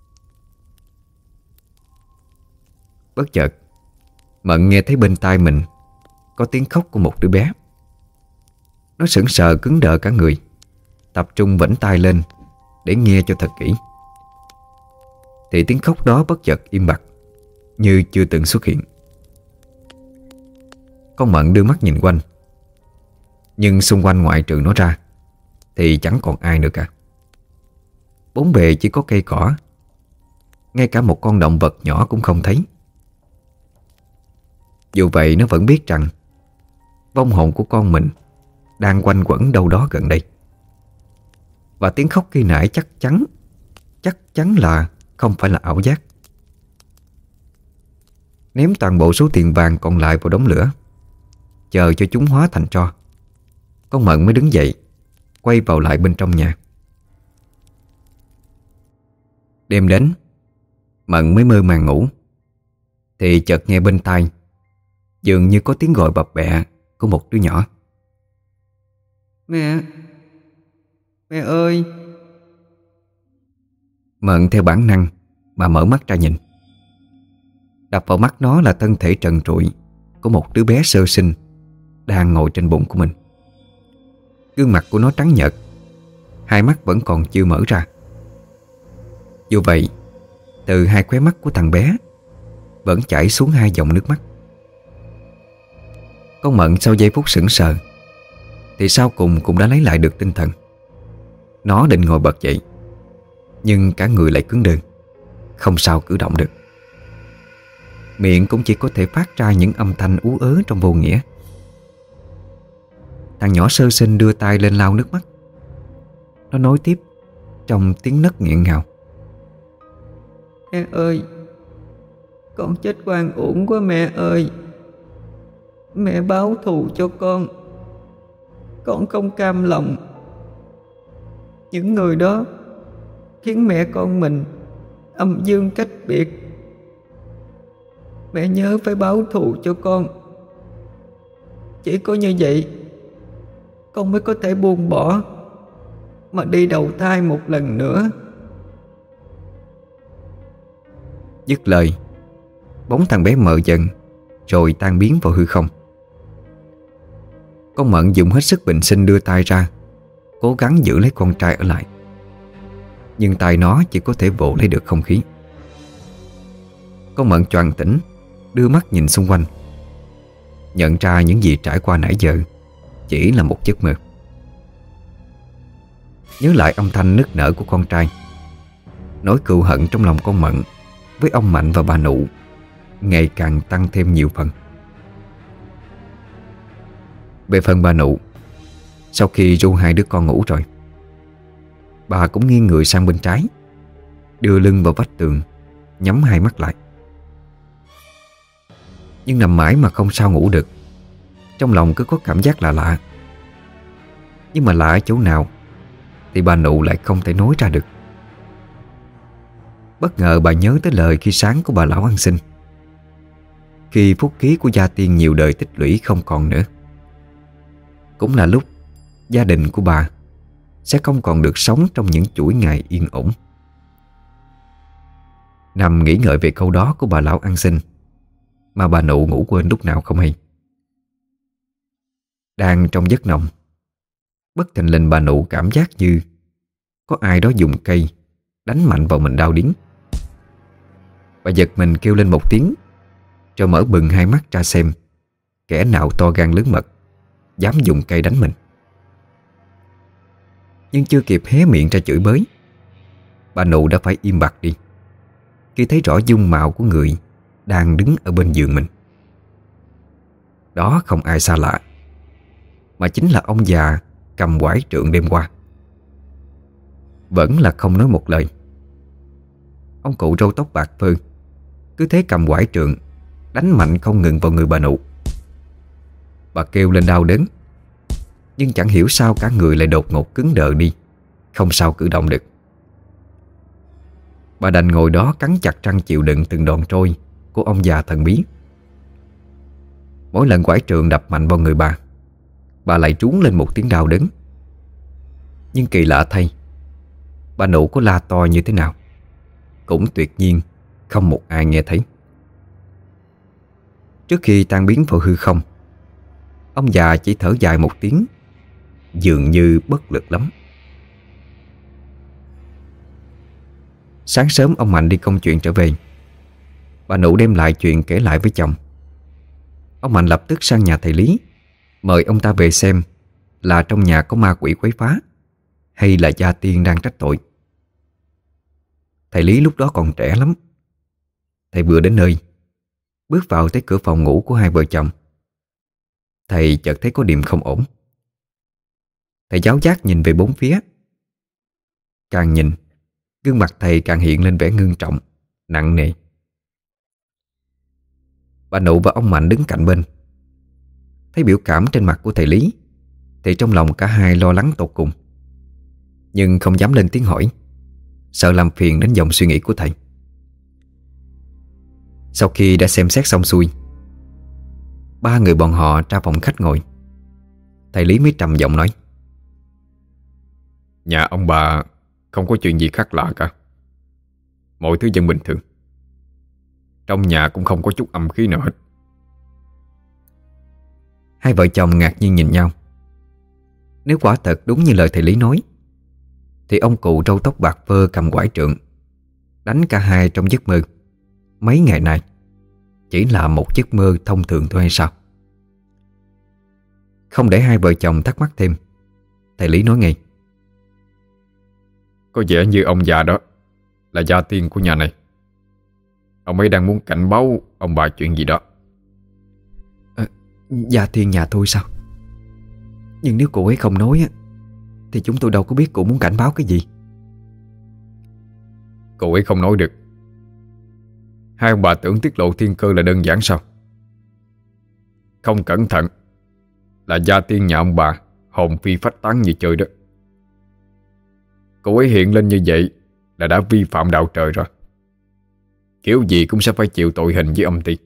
Bất chợt Mận nghe thấy bên tai mình có tiếng khóc của một đứa bé. Nó sững sờ cứng đờ cả người, tập trung vểnh tai lên để nghe cho thật kỹ. Thì tiếng khóc đó bất chợt im bặt, như chưa từng xuất hiện. Con Mận đưa mắt nhìn quanh, nhưng xung quanh ngoại trừ nó ra thì chẳng còn ai nữa cả. Bốn bề chỉ có cây cỏ, ngay cả một con động vật nhỏ cũng không thấy. Dù vậy nó vẫn biết rằng vong hồn của con mình đang quanh quẩn đâu đó gần đây. Và tiếng khóc khi nãy chắc chắn Chắc chắn là không phải là ảo giác. Ném toàn bộ số tiền vàng còn lại vào đống lửa, chờ cho chúng hóa thành tro, con Mận mới đứng dậy, quay vào lại bên trong nhà. Đêm đến, Mận mới mơ màng ngủ thì chợt nghe bên tai dường như có tiếng gọi bập bẹ của một đứa nhỏ: "Mẹ, mẹ ơi!" Mận theo bản năng mà mở mắt ra nhìn. Đập vào mắt nó là thân thể trần trụi của một đứa bé sơ sinh đang ngồi trên bụng của mình. Gương mặt của nó trắng nhợt, hai mắt vẫn còn chưa mở ra. Dù vậy, từ hai khóe mắt của thằng bé vẫn chảy xuống hai dòng nước mắt. Con Mận sau giây phút sững sờ thì sau cùng cũng đã lấy lại được tinh thần. Nó định ngồi bật dậy, nhưng cả người lại cứng đơ, không sao cử động được. Miệng cũng chỉ có thể phát ra những âm thanh ú ớ trong vô nghĩa. Thằng nhỏ sơ sinh đưa tay lên lau nước mắt. Nó nói tiếp trong tiếng nấc nghẹn ngào: "Mẹ ơi, con chết oan uổng quá mẹ ơi. Mẹ báo thù cho con. Con không cam lòng. Những người đó khiến mẹ con mình âm dương cách biệt. Mẹ nhớ phải báo thù cho con. Chỉ có như vậy con mới có thể buông bỏ mà đi đầu thai một lần nữa." Dứt lời, bóng thằng bé mờ dần rồi tan biến vào hư không. Con Mận dùng hết sức bình sinh đưa tay ra, cố gắng giữ lấy con trai ở lại. Nhưng tay nó chỉ có thể vỗ lấy được không khí. Con Mận choàng tỉnh, đưa mắt nhìn xung quanh, nhận ra những gì trải qua nãy giờ chỉ là một giấc mơ. Nhớ lại âm thanh nức nở của con trai, nỗi cừu hận trong lòng con Mận với ông Mạnh và bà Nụ ngày càng tăng thêm nhiều phần. Về phần bà Nụ, sau khi ru hai đứa con ngủ rồi, bà cũng nghiêng người sang bên trái, đưa lưng vào vách tường, nhắm hai mắt lại. Nhưng nằm mãi mà không sao ngủ được. Trong lòng cứ có cảm giác lạ lạ. Nhưng mà lạ ở chỗ nào thì bà Nụ lại không thể nói ra được. Bất ngờ bà nhớ tới lời khi sáng của bà lão ăn xin. Khi phúc khí của gia tiên nhiều đời tích lũy không còn nữa, cũng là lúc gia đình của bà sẽ không còn được sống trong những chuỗi ngày yên ổn. Nằm nghĩ ngợi về câu đó của bà lão ăn xin mà bà Nụ ngủ quên lúc nào không hay. Đang trong giấc nồng, bất thình lình bà Nụ cảm giác như có ai đó dùng cây đánh mạnh vào mình đau điếng. Bà giật mình kêu lên một tiếng, rồi mở bừng hai mắt ra xem kẻ nào to gan lớn mật dám dùng cây đánh mình. Nhưng chưa kịp hé miệng ra chửi bới, bà Nụ đã phải im bặt đi khi thấy rõ dung mạo của người đang đứng ở bên giường mình. Đó không ai xa lạ, mà chính là ông già cầm quải trượng đêm qua. Vẫn là không nói một lời, ông cụ râu tóc bạc phơ cứ thế cầm quải trượng đánh mạnh không ngừng vào người bà Nụ. Bà kêu lên đau đớn, nhưng chẳng hiểu sao cả người lại đột ngột cứng đờ đi, không sao cử động được. Bà đành ngồi đó cắn chặt răng chịu đựng từng đòn trôi của ông già thần bí. Mỗi lần quải trượng đập mạnh vào người bà, bà lại trú lên một tiếng đau đớn. Nhưng kỳ lạ thay, bà Nụ có la to như thế nào cũng tuyệt nhiên không một ai nghe thấy. Trước khi tan biến vào hư không, ông già chỉ thở dài một tiếng, dường như bất lực lắm. Sáng sớm ông Mạnh đi công chuyện trở về, bà Nụ đem lại chuyện kể lại với chồng. Ông Mạnh lập tức sang nhà thầy Lý, mời ông ta về xem là trong nhà có ma quỷ quấy phá hay là gia tiên đang trách tội. Thầy Lý lúc đó còn trẻ lắm. Thầy vừa đến nơi, bước vào tới cửa phòng ngủ của hai vợ chồng, thầy chợt thấy có điểm không ổn. Thầy giáo giác nhìn về bốn phía. Càng nhìn, gương mặt thầy càng hiện lên vẻ ngưng trọng, nặng nề. Bà Nụ và ông Mạnh đứng cạnh bên, thấy biểu cảm trên mặt của thầy Lý thì trong lòng cả hai lo lắng tột cùng, nhưng không dám lên tiếng hỏi, sợ làm phiền đến dòng suy nghĩ của thầy. Sau khi đã xem xét xong xuôi, ba người bọn họ ra phòng khách ngồi. Thầy Lý mới trầm giọng nói: Nhà ông bà không có chuyện gì khác lạ cả, mọi thứ vẫn bình thường. Trong nhà cũng không có chút âm khí nào hết. Hai vợ chồng ngạc nhiên nhìn nhau. Nếu quả thật đúng như lời thầy Lý nói, thì ông cụ râu tóc bạc phơ cầm quải trượng đánh cả hai trong giấc mơ mấy ngày nay chỉ là một giấc mơ thông thường thôi hay sao? Không để hai vợ chồng thắc mắc thêm, thầy Lý nói ngay: Có vẻ như ông già đó là gia tiên của nhà này. Ông ấy đang muốn cảnh báo ông bà chuyện gì đó. à, Gia tiên nhà tôi sao? Nhưng nếu cụ ấy không nói á, thì chúng tôi đâu có biết cụ muốn cảnh báo cái gì. Cụ ấy không nói được. Hai ông bà tưởng tiết lộ thiên cơ là đơn giản sao? Không cẩn thận là gia tiên nhà ông bà hồn phi phách tán như chơi đó. Cụ ấy hiện lên như vậy là đã vi phạm đạo trời rồi. Kiểu gì cũng sẽ phải chịu tội hình với âm ty.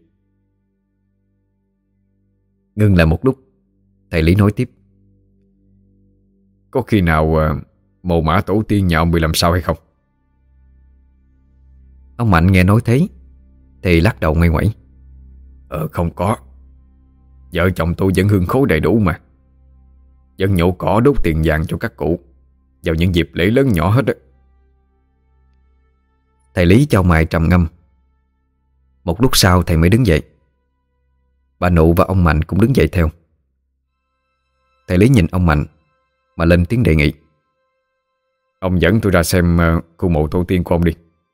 Ngưng lại một lúc, thầy Lý nói tiếp: Có khi nào uh, mồ mã tổ tiên nhà ông bị làm sao hay không? Ông Mạnh nghe nói thế thì lắc đầu ngoay ngoẩy. Ờ không có. Vợ chồng tôi vẫn hương khói đầy đủ mà. Vẫn nhổ cỏ đốt tiền vàng cho các cụ vào những dịp lễ lớn nhỏ hết á. Thầy Lý chau mày trầm ngâm. Một lúc sau thầy mới đứng dậy. Bà Nụ và ông Mạnh cũng đứng dậy theo. Thầy Lý nhìn ông Mạnh mà lên tiếng đề nghị. Ông dẫn tôi ra xem uh, khu mộ tổ tiên của ông đi.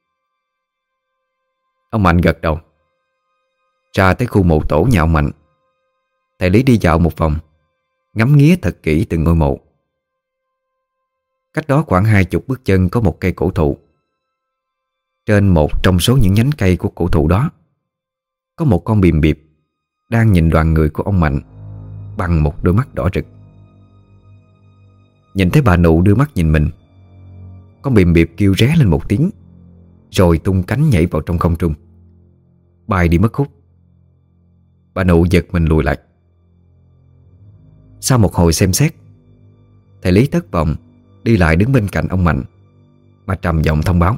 Ông Mạnh gật đầu. Ra tới khu mộ tổ nhà ông Mạnh, thầy Lý đi dạo một vòng, ngắm nghía thật kỹ từng ngôi mộ. Cách đó khoảng hai chục bước chân có một cây cổ thụ. Trên một trong số những nhánh cây của cổ thụ đó có một con bìm biệp đang nhìn đoàn người của ông Mạnh bằng một đôi mắt đỏ rực. Nhìn thấy bà Nụ đưa mắt nhìn mình, con bìm biệp kêu ré lên một tiếng, rồi tung cánh nhảy vào trong không trung, bay đi mất hút. Bà Nụ giật mình lùi lại. Sau một hồi xem xét, thầy Lý thất vọng đi lại đứng bên cạnh ông Mạnh mà trầm giọng thông báo.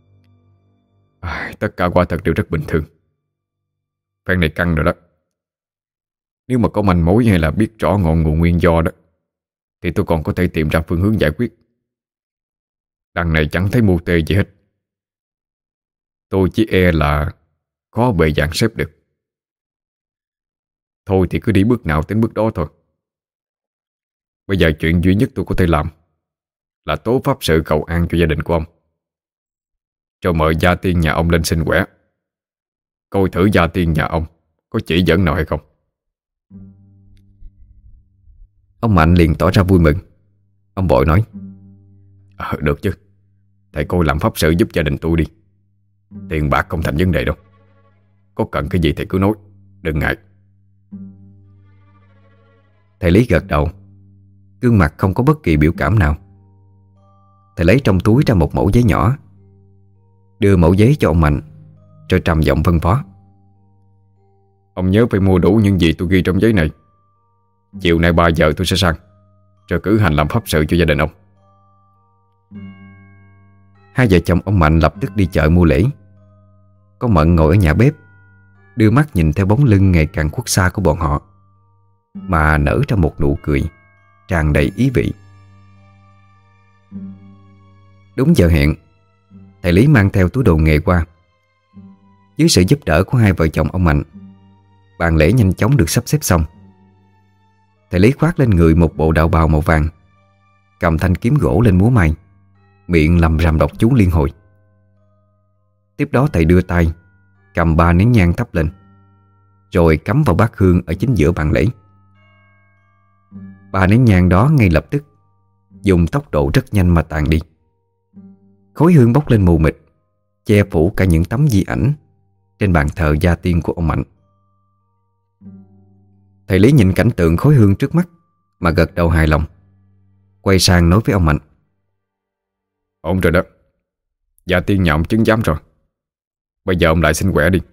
à, Tất cả quả thật đều rất bình thường. Phen này căng rồi đó. Nếu mà có manh mối hay là biết rõ ngọn nguồn nguyên do đó thì tôi còn có thể tìm ra phương hướng giải quyết. Đằng này chẳng thấy mưu tê gì hết. Tôi chỉ e là khó bề dàn xếp được. Thôi thì cứ đi bước nào đến bước đó thôi. Bây giờ chuyện duy nhất tôi có thể làm là tố pháp sự cầu an cho gia đình của ông, cho mời gia tiên nhà ông lên xin quẻ, coi thử gia tiên nhà ông có chỉ dẫn nào hay không. Ông Mạnh liền tỏ ra vui mừng. Ông vội nói. à, Được chứ. Thầy coi làm pháp sự giúp gia đình tôi đi. Tiền bạc không thành vấn đề đâu. Có cần cái gì thầy cứ nói, đừng ngại. Thầy Lý gật đầu, gương mặt không có bất kỳ biểu cảm nào. Thầy lấy trong túi ra một mẩu giấy nhỏ, đưa mẩu giấy cho ông Mạnh, rồi trầm giọng phân phó. Ông nhớ phải mua đủ những gì tôi ghi trong giấy này. Chiều nay ba giờ tôi sẽ sang, rồi cử hành làm pháp sự cho gia đình ông. Hai vợ chồng ông Mạnh lập tức đi chợ mua lễ. Con Mận ngồi ở nhà bếp, đưa mắt nhìn theo bóng lưng ngày càng khuất xa của bọn họ, mà nở ra một nụ cười tràn đầy ý vị. Đúng giờ hẹn, thầy Lý mang theo túi đồ nghề qua. Dưới sự giúp đỡ của hai vợ chồng ông Mạnh, bàn lễ nhanh chóng được sắp xếp xong. Thầy Lý khoác lên người một bộ đạo bào màu vàng, cầm thanh kiếm gỗ lên múa may, miệng lầm rầm đọc chú liên hồi. Tiếp đó thầy đưa tay cầm ba nén nhang thắp lên, rồi cắm vào bát hương ở chính giữa bàn lễ. Ba nén nhang đó ngay lập tức dùng tốc độ rất nhanh mà tàn đi. Khói hương bốc lên mù mịt, che phủ cả những tấm di ảnh trên bàn thờ gia tiên của ông Mạnh. Thầy Lý nhìn cảnh tượng khói hương trước mắt mà gật đầu hài lòng, quay sang nói với ông Mạnh. Ổn rồi đó. Gia tiên nhà ông chứng giám rồi. Bây giờ ông lại xin quẻ đi.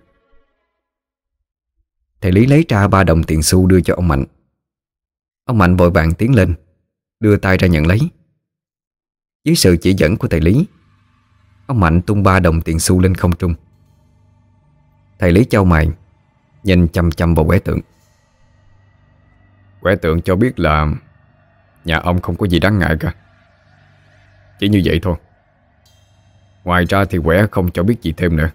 Thầy Lý lấy ra ba đồng tiền xu đưa cho ông Mạnh. Ông Mạnh vội vàng tiến lên, đưa tay ra nhận lấy. Dưới sự chỉ dẫn của thầy Lý, ông Mạnh tung ba đồng tiền xu lên không trung. Thầy Lý chau mày, nhìn chăm chăm vào quẻ tượng. Quẻ tượng cho biết là nhà ông không có gì đáng ngại cả. Chỉ như vậy thôi. Ngoài ra thì quẻ không cho biết gì thêm nữa.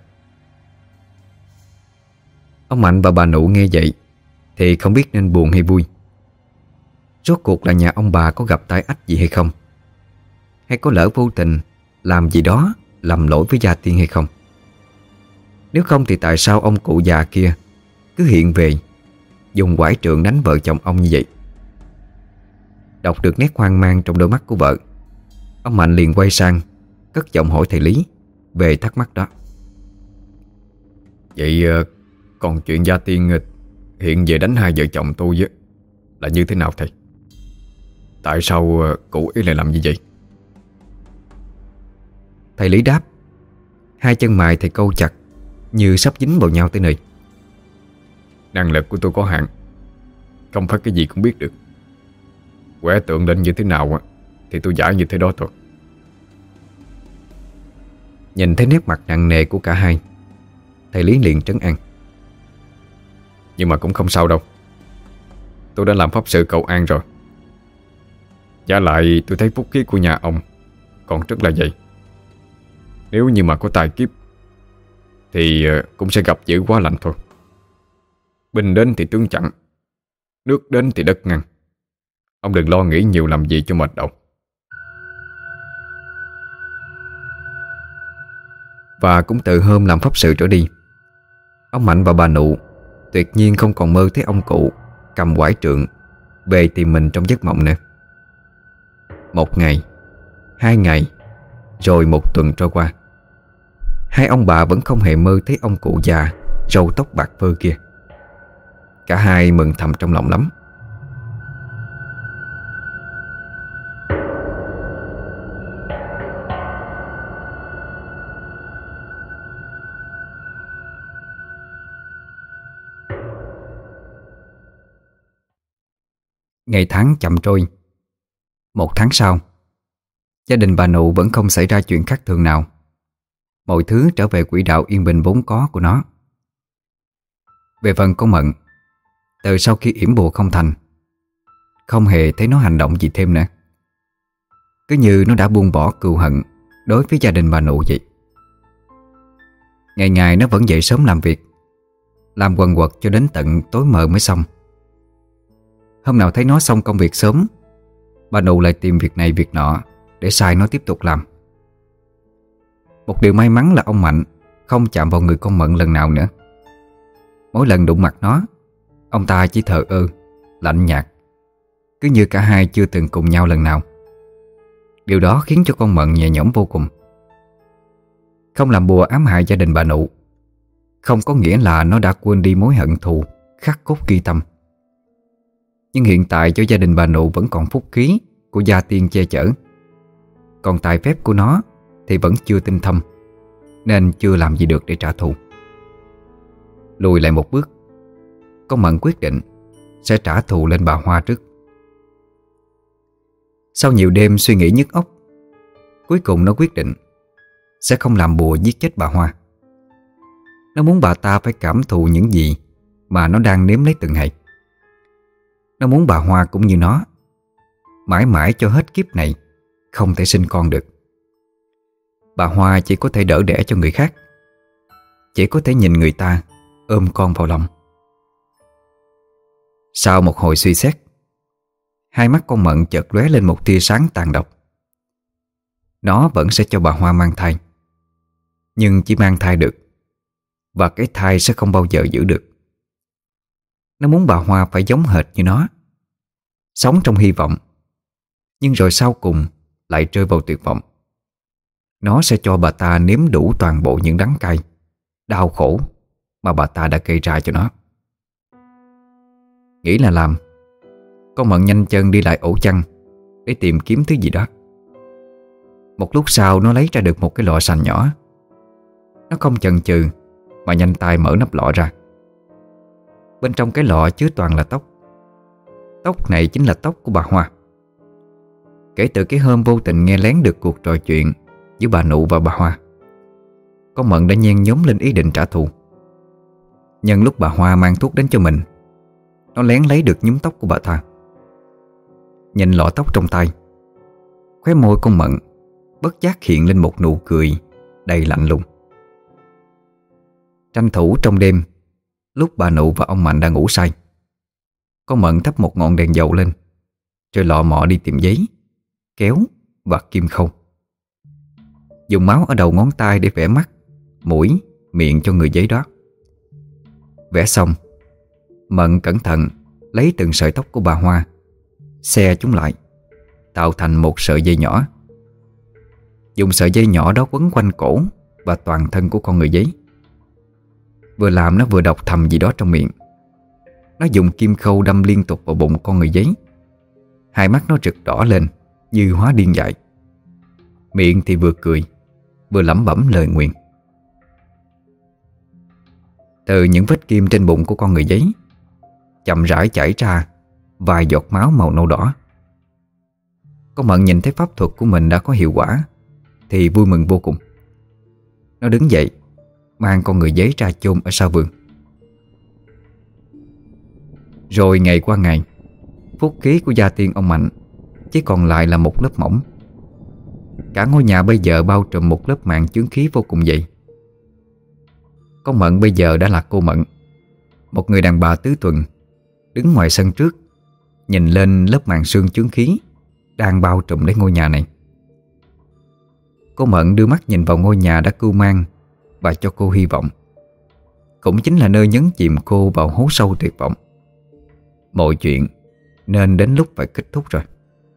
Ông Mạnh và bà Nụ nghe vậy thì không biết nên buồn hay vui. Rốt cuộc là nhà ông bà có gặp tai ách gì hay không, hay có lỡ vô tình làm gì đó lầm lỗi với gia tiên hay không? Nếu không thì tại sao ông cụ già kia cứ hiện về dùng quải trượng đánh vợ chồng ông như vậy? Đọc được nét hoang mang trong đôi mắt của vợ, ông Mạnh liền quay sang cất giọng hỏi thầy Lý về thắc mắc đó. Vậy còn chuyện gia tiên hiện về đánh hai vợ chồng tôi là như thế nào thầy? Tại sao cụ ấy lại làm như vậy? Thầy Lý đáp. Hai chân mày thầy câu chặt, như sắp dính vào nhau tới nơi. Năng lực của tôi có hạn, không phải cái gì cũng biết được. Quẻ tượng lên như thế nào thì tôi giải như thế đó thôi. Nhìn thấy nét mặt nặng nề của cả hai, Thầy Lý liền trấn an: Nhưng mà cũng không sao đâu. Tôi đã làm pháp sự cầu an rồi. Giả lại tôi thấy phúc khí của nhà ông còn rất là dày. Nếu như mà có tài kiếp thì cũng sẽ gặp dữ quá lạnh thôi. Binh đến thì tướng chặn, nước đến thì đất ngăn. Ông đừng lo nghĩ nhiều làm gì cho mệt đầu. Và cũng từ hôm làm pháp sự trở đi, ông Mạnh và bà Nụ tuyệt nhiên không còn mơ thấy ông cụ cầm quải trượng về tìm mình trong giấc mộng nữa. Một ngày, hai ngày, rồi một tuần trôi qua, hai ông bà vẫn không hề mơ thấy ông cụ già râu tóc bạc phơ kia. Cả hai mừng thầm trong lòng lắm. Ngày tháng chậm trôi. Một tháng sau, gia đình bà Nụ vẫn không xảy ra chuyện khác thường nào. Mọi thứ trở về quỹ đạo yên bình vốn có của nó. Về phần con Mận, từ sau khi yểm bùa không thành, không hề thấy nó hành động gì thêm nữa. Cứ như nó đã buông bỏ cừu hận đối với gia đình bà Nụ vậy. Ngày ngày nó vẫn dậy sớm làm việc, làm quần quật cho đến tận tối mờ mới xong. Hôm nào thấy nó xong công việc sớm, bà Nụ lại tìm việc này việc nọ để sai nó tiếp tục làm. Một điều may mắn là ông Mạnh không chạm vào người con Mận lần nào nữa. Mỗi lần đụng mặt nó, ông ta chỉ thờ ơ, lạnh nhạt, cứ như cả hai chưa từng cùng nhau lần nào. Điều đó khiến cho con Mận nhẹ nhõm vô cùng. Không làm bùa ám hại gia đình bà Nụ không có nghĩa là nó đã quên đi mối hận thù khắc cốt ghi tâm. Nhưng hiện tại cho gia đình bà Nụ vẫn còn phúc khí của gia tiên che chở. Còn tài phép của nó thì vẫn chưa tinh thâm, nên chưa làm gì được để trả thù. Lùi lại một bước, con Mận quyết định sẽ trả thù lên bà Hoa trước. Sau nhiều đêm suy nghĩ nhức óc, cuối cùng nó quyết định sẽ không làm bùa giết chết bà Hoa. Nó muốn bà ta phải cảm thụ những gì mà nó đang nếm lấy từng ngày. Nó muốn bà Hoa cũng như nó, mãi mãi cho hết kiếp này không thể sinh con được. Bà Hoa chỉ có thể đỡ đẻ cho người khác, chỉ có thể nhìn người ta ôm con vào lòng. Sau một hồi suy xét, hai mắt con Mận chợt lóe lên một tia sáng tàn độc. Nó vẫn sẽ cho bà Hoa mang thai, nhưng chỉ mang thai được, và cái thai sẽ không bao giờ giữ được. Nó muốn bà Hoa phải giống hệt như nó, sống trong hy vọng, nhưng rồi sau cùng lại rơi vào tuyệt vọng. Nó sẽ cho bà ta nếm đủ toàn bộ những đắng cay, đau khổ mà bà ta đã gây ra cho nó. Nghĩ là làm, con Mận nhanh chân đi lại ổ chăn để tìm kiếm thứ gì đó. Một lúc sau nó lấy ra được một cái lọ sành nhỏ. Nó không chần chừ mà nhanh tay mở nắp lọ ra. Bên trong cái lọ chứa toàn là tóc. Tóc này chính là tóc của bà Hoa. Kể từ cái hôm vô tình nghe lén được cuộc trò chuyện giữa bà Nụ và bà Hoa, con Mận đã nhen nhóm lên ý định trả thù. Nhân lúc bà Hoa mang thuốc đến cho mình, nó lén lấy được nhúm tóc của bà ta. Nhìn lọ tóc trong tay, khóe môi con Mận bất giác hiện lên một nụ cười đầy lạnh lùng. Tranh thủ trong đêm, lúc bà Nụ và ông Mạnh đang ngủ say, con Mận thắp một ngọn đèn dầu lên, rồi lọ mọ đi tìm giấy, kéo và kim khâu. Dùng máu ở đầu ngón tay để vẽ mắt, mũi, miệng cho người giấy đó. Vẽ xong, Mận cẩn thận lấy từng sợi tóc của bà Hoa, xe chúng lại, tạo thành một sợi dây nhỏ. Dùng sợi dây nhỏ đó quấn quanh cổ và toàn thân của con người giấy. Vừa làm nó vừa đọc thầm gì đó trong miệng. Nó dùng kim khâu đâm liên tục vào bụng con người giấy. Hai mắt nó rực đỏ lên như hóa điên dại. Miệng thì vừa cười vừa lẩm bẩm lời nguyền. Từ những vết kim trên bụng của con người giấy chậm rãi chảy ra vài giọt máu màu nâu đỏ. Con Mận nhìn thấy pháp thuật của mình đã có hiệu quả thì vui mừng vô cùng. Nó đứng dậy, mang con người giấy ra chôn ở sau vườn. Rồi ngày qua ngày, phúc khí của gia tiên ông Mạnh chỉ còn lại là một lớp mỏng. Cả ngôi nhà bây giờ bao trùm một lớp màn chướng khí vô cùng dày. Con Mận bây giờ đã là cô Mận, một người đàn bà tứ tuần, đứng ngoài sân trước, nhìn lên lớp màn sương chướng khí đang bao trùm lấy ngôi nhà này. Cô Mận đưa mắt nhìn vào ngôi nhà đã cưu mang và cho cô hy vọng, cũng chính là nơi nhấn chìm cô vào hố sâu tuyệt vọng. Mọi chuyện nên đến lúc phải kết thúc rồi.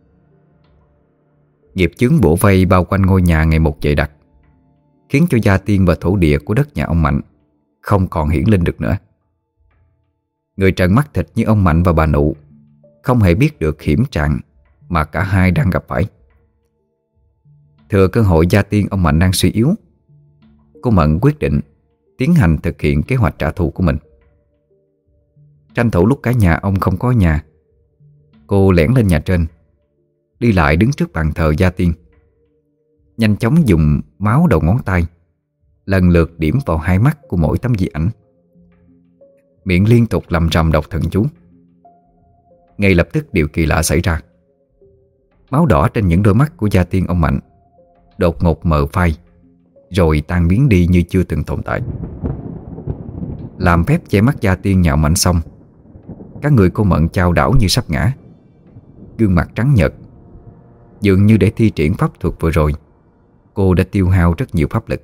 Nghiệp chướng bủa vây bao quanh ngôi nhà ngày một dày đặc, khiến cho gia tiên và thổ địa của đất nhà ông Mạnh không còn hiển linh được nữa. Người trần mắt thịt như ông Mạnh và bà Nụ không hề biết được hiểm trạng mà cả hai đang gặp phải. Thừa cơ hội gia tiên ông Mạnh đang suy yếu, cô Mận quyết định tiến hành thực hiện kế hoạch trả thù của mình. Tranh thủ lúc cả nhà ông không có nhà, cô lẻn lên nhà trên, đi lại đứng trước bàn thờ gia tiên, nhanh chóng dùng máu đầu ngón tay lần lượt điểm vào hai mắt của mỗi tấm di ảnh, miệng liên tục lầm rầm đọc thần chú. Ngay lập tức điều kỳ lạ xảy ra. Máu đỏ trên những đôi mắt của gia tiên ông Mạnh đột ngột mờ phai, rồi tan biến đi như chưa từng tồn tại. Làm phép che mắt gia tiên nhà ông Mạnh xong, các người cô Mận chao đảo như sắp ngã. Gương mặt trắng nhợt, dường như để thi triển pháp thuật vừa rồi, cô đã tiêu hao rất nhiều pháp lực.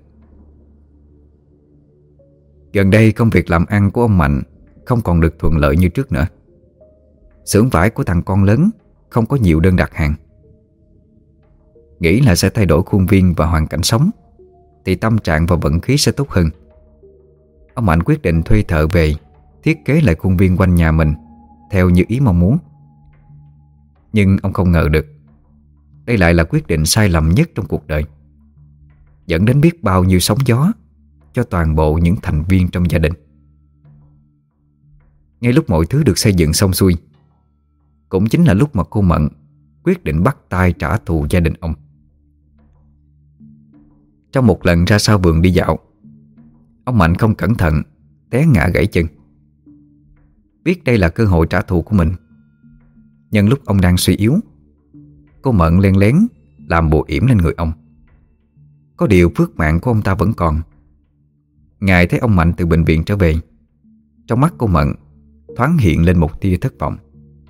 Gần đây công việc làm ăn của ông Mạnh không còn được thuận lợi như trước nữa. Xưởng vải của thằng con lớn không có nhiều đơn đặt hàng. Nghĩ là sẽ thay đổi khuôn viên và hoàn cảnh sống thì tâm trạng và vận khí sẽ tốt hơn. Ông Mạnh quyết định thuê thợ về thiết kế lại khuôn viên quanh nhà mình theo như ý mong muốn. Nhưng ông không ngờ được đây lại là quyết định sai lầm nhất trong cuộc đời, dẫn đến biết bao nhiêu sóng gió cho toàn bộ những thành viên trong gia đình. Ngay lúc mọi thứ được xây dựng xong xuôi, cũng chính là lúc mà cô Mận quyết định bắt tay trả thù gia đình ông. Trong một lần ra sau vườn đi dạo, ông Mạnh không cẩn thận té ngã gãy chân. Biết đây là cơ hội trả thù của mình, nhân lúc ông đang suy yếu, cô Mận len lén làm bùa yểm lên người ông. Có điều phước mạng của ông ta vẫn còn. Ngày thấy ông Mạnh từ bệnh viện trở về, trong mắt cô Mận thoáng hiện lên một tia thất vọng.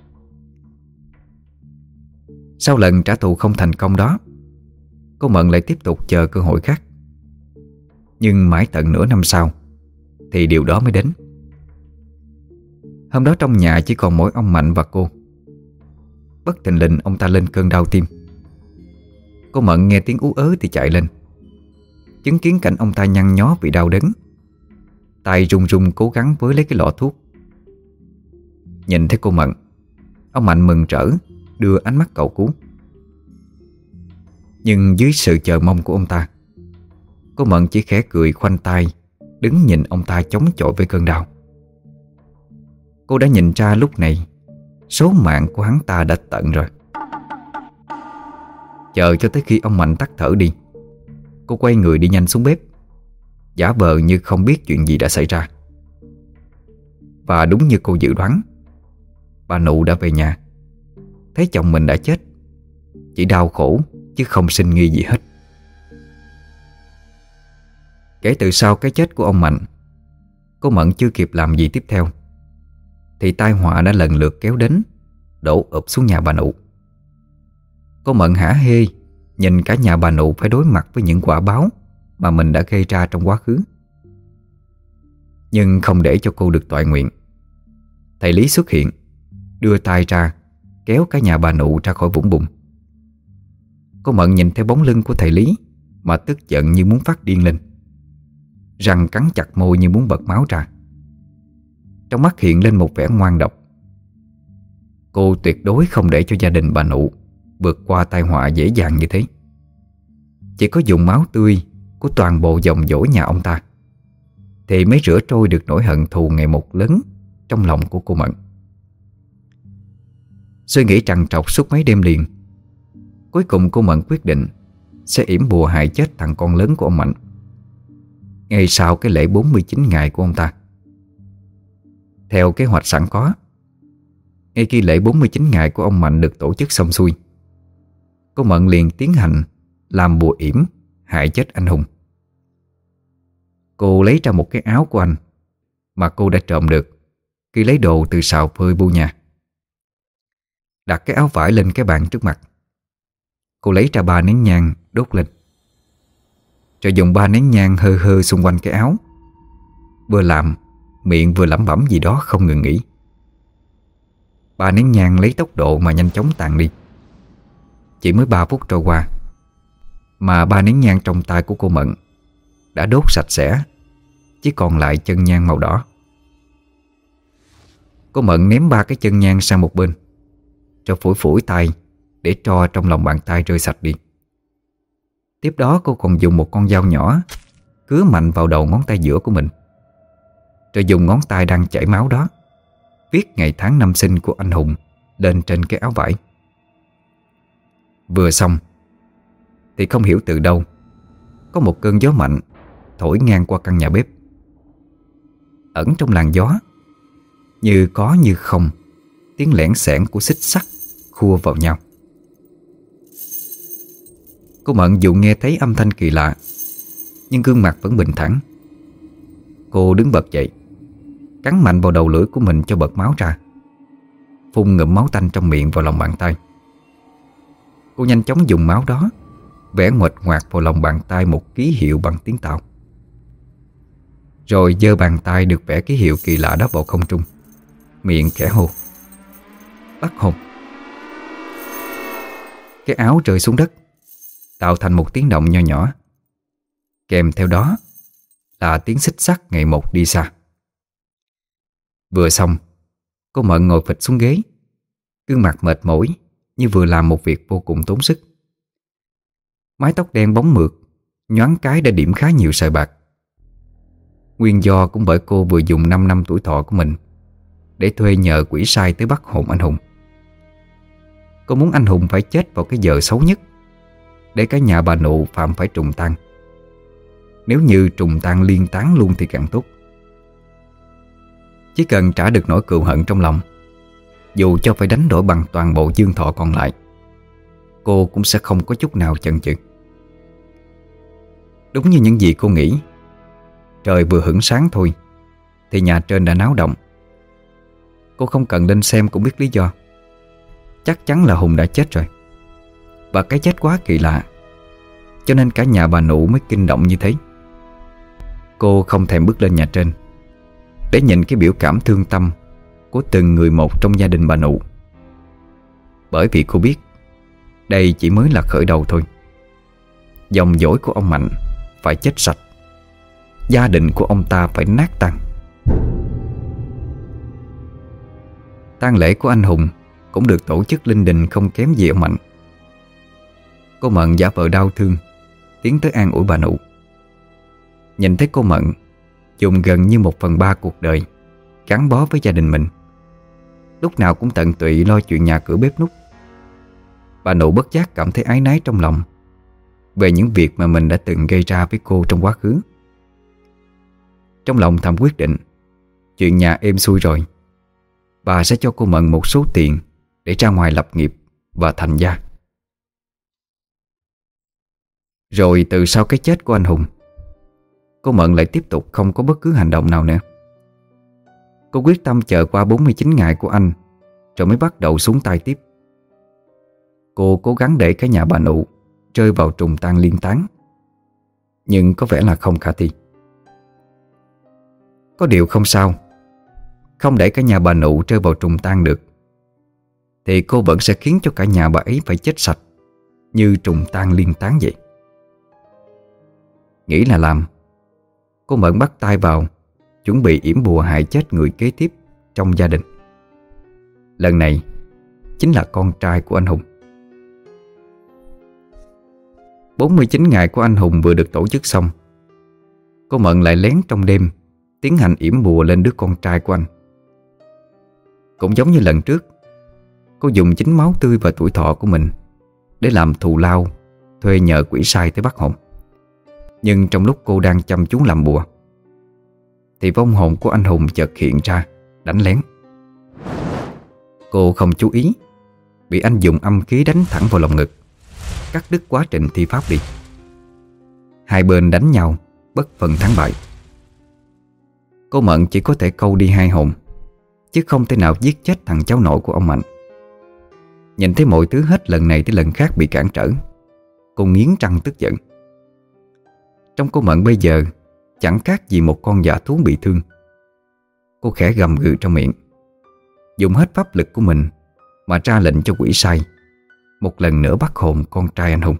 Sau lần trả thù không thành công đó, cô Mận lại tiếp tục chờ cơ hội khác. Nhưng mãi tận nửa năm sau thì điều đó mới đến. Hôm đó trong nhà chỉ còn mỗi ông Mạnh và cô. Bất thình lình ông ta lên cơn đau tim. Cô Mận nghe tiếng ú ớ thì chạy lên, chứng kiến cảnh ông ta nhăn nhó vì đau đớn, tay run run cố gắng với lấy cái lọ thuốc. Nhìn thấy cô Mận, ông Mạnh mừng rỡ đưa ánh mắt cầu cứu. Nhưng dưới sự chờ mong của ông ta, cô Mận chỉ khẽ cười khoanh tay, đứng nhìn ông ta chống chọi với cơn đau. Cô đã nhìn ra lúc này số mạng của hắn ta đã tận rồi. Chờ cho tới khi ông Mạnh tắt thở đi, cô quay người đi nhanh xuống bếp, giả vờ như không biết chuyện gì đã xảy ra. Và đúng như cô dự đoán, bà Nụ đã về nhà, thấy chồng mình đã chết, chỉ đau khổ chứ không sinh nghi gì hết. Kể từ sau cái chết của ông Mạnh, cô Mận chưa kịp làm gì tiếp theo thì tai họa đã lần lượt kéo đến, đổ ụp xuống nhà bà Nụ. Cô Mận hả hê nhìn cả nhà bà Nụ phải đối mặt với những quả báo mà mình đã gây ra trong quá khứ. Nhưng không để cho cô được toại nguyện, thầy Lý xuất hiện, đưa tay ra kéo cả nhà bà Nụ ra khỏi vũng bùn. Cô Mận nhìn theo bóng lưng của thầy Lý mà tức giận như muốn phát điên lên, răng cắn chặt môi như muốn bật máu ra. Trong mắt hiện lên một vẻ ngoan độc. Cô tuyệt đối không để cho gia đình bà Nụ vượt qua tai họa dễ dàng như thế. Chỉ có dùng máu tươi của toàn bộ dòng dõi nhà ông ta thì mới rửa trôi được nỗi hận thù ngày một lớn trong lòng của cô Mận. Suy nghĩ trằn trọc suốt mấy đêm liền, cuối cùng cô Mận quyết định sẽ yểm bùa hại chết thằng con lớn của ông Mạnh. ngay sau cái lễ bốn mươi chín ngày của ông ta. Theo kế hoạch sẵn có, ngay khi lễ bốn mươi chín ngày của ông Mạnh được tổ chức xong xuôi, cô Mận liền tiến hành làm bùa yểm hại chết anh Hùng. Cô lấy ra một cái áo của anh mà cô đã trộm được khi lấy đồ từ sào phơi bu nhà, đặt cái áo vải lên cái bàn trước mặt. Cô lấy ra ba nén nhang đốt lên, rồi dùng ba nén nhang hơ hơ xung quanh cái áo, vừa làm miệng vừa lẩm bẩm gì đó không ngừng nghỉ. Ba nén nhang lấy tốc độ mà nhanh chóng tàn đi. Chỉ mới ba phút trôi qua mà ba nén nhang trong tay của cô Mận đã đốt sạch sẽ, chỉ còn lại chân nhang màu đỏ. Cô Mận ném ba cái chân nhang sang một bên, rồi phủi phủi tay để tro trong lòng bàn tay rơi sạch đi. Tiếp đó cô còn dùng một con dao nhỏ cứa mạnh vào đầu ngón tay giữa của mình, rồi dùng ngón tay đang chảy máu đó viết ngày tháng năm sinh của anh Hùng lên trên cái áo vải. Vừa xong thì không hiểu từ đâu có một cơn gió mạnh thổi ngang qua căn nhà bếp. Ẩn trong làn gió, như có như không, tiếng lẻn xẻn của xích sắt khua vào nhau. Cô Mận dù nghe thấy âm thanh kỳ lạ, nhưng gương mặt vẫn bình thản. Cô đứng bật dậy, cắn mạnh vào đầu lưỡi của mình cho bật máu ra, phun ngụm máu tanh trong miệng vào lòng bàn tay. Cô nhanh chóng dùng máu đó vẽ nguệch ngoạc vào lòng bàn tay một ký hiệu bằng tiếng Tàu, rồi giơ bàn tay được vẽ ký hiệu kỳ lạ đó vào không trung, miệng khẽ hô: "Bắt hồn." Cái áo rơi xuống đất, tạo thành một tiếng động nho nhỏ, kèm theo đó là tiếng xích sắt ngày một đi xa. Vừa xong, cô Mận ngồi phịch xuống ghế, gương mặt mệt mỏi như vừa làm một việc vô cùng tốn sức. Mái tóc đen bóng mượt nhoáng cái đã điểm khá nhiều sợi bạc. Nguyên do cũng bởi cô vừa dùng năm năm tuổi thọ của mình để thuê nhờ quỷ sai tới bắt hồn anh Hùng. Cô muốn anh Hùng phải chết vào cái giờ xấu nhất, để cả nhà bà Nụ phạm phải trùng tang. Nếu như trùng tang liên tán luôn thì càng tốt. Chỉ cần trả được nỗi cừu hận trong lòng, dù cho phải đánh đổi bằng toàn bộ dương thọ còn lại, cô cũng sẽ không có chút nào chần chừ. Đúng như những gì cô nghĩ, trời vừa hửng sáng thôi thì nhà trên đã náo động. Cô không cần lên xem cũng biết lý do. Chắc chắn là Hùng đã chết rồi. Và cái chết quá kỳ lạ, cho nên cả nhà bà Nụ mới kinh động như thế. Cô không thèm bước lên nhà trên để nhìn cái biểu cảm thương tâm của từng người một trong gia đình bà Nụ, bởi vì cô biết đây chỉ mới là khởi đầu thôi. Dòng dõi của ông Mạnh phải chết sạch, gia đình của ông ta phải nát tan. Tang lễ của anh Hùng cũng được tổ chức linh đình không kém gì ông Mạnh. Cô Mận giả vờ đau thương tiến tới an ủi bà Nụ. Nhìn thấy cô Mận dùng gần như một phần ba cuộc đời gắn bó với gia đình mình, lúc nào cũng tận tụy lo chuyện nhà cửa bếp núc, bà Nụ bất giác cảm thấy áy náy trong lòng về những việc mà mình đã từng gây ra với cô trong quá khứ. Trong lòng thầm quyết định, chuyện nhà êm xuôi rồi, bà sẽ cho cô Mận một số tiền để ra ngoài lập nghiệp và thành gia. Rồi từ sau cái chết của anh Hùng, cô Mận lại tiếp tục không có bất cứ hành động nào nữa. Cô quyết tâm chờ qua bốn mươi chín ngày của anh rồi mới bắt đầu xuống tay tiếp. Cô cố gắng để cả nhà bà Nụ rơi vào trùng tang liên tán, nhưng có vẻ là không khả thi. Có điều không sao, không để cả nhà bà Nụ rơi vào trùng tang được thì cô vẫn sẽ khiến cho cả nhà bà ấy phải chết sạch như trùng tang liên tán vậy. Nghĩ là làm, cô Mận bắt tay vào chuẩn bị yểm bùa hại chết người kế tiếp trong gia đình. Lần này chính là con trai của anh Hùng. bốn mươi chín ngày của anh Hùng vừa được tổ chức xong, cô Mận lại lén trong đêm tiến hành yểm bùa lên đứa con trai của anh. Cũng giống như lần trước, cô dùng chính máu tươi và tuổi thọ của mình để làm thù lao thuê nhờ quỷ sai tới bắt hồn. Nhưng trong lúc cô đang chăm chú làm bùa thì vong hồn của anh Hùng chợt hiện ra, đánh lén. Cô không chú ý, bị anh dùng âm khí đánh thẳng vào lồng ngực, cắt đứt quá trình thi pháp đi. Hai bên đánh nhau, bất phân thắng bại. Cô Mận chỉ có thể câu đi hai hồn, chứ không thể nào giết chết thằng cháu nội của ông Mạnh. Nhìn thấy mọi thứ hết lần này tới lần khác bị cản trở, cô nghiến răng tức giận. Trong cô Mận bây giờ chẳng khác gì một con dã thú bị thương. Cô khẽ gầm gừ trong miệng, dùng hết pháp lực của mình mà ra lệnh cho quỷ sai một lần nữa bắt hồn con trai anh Hùng.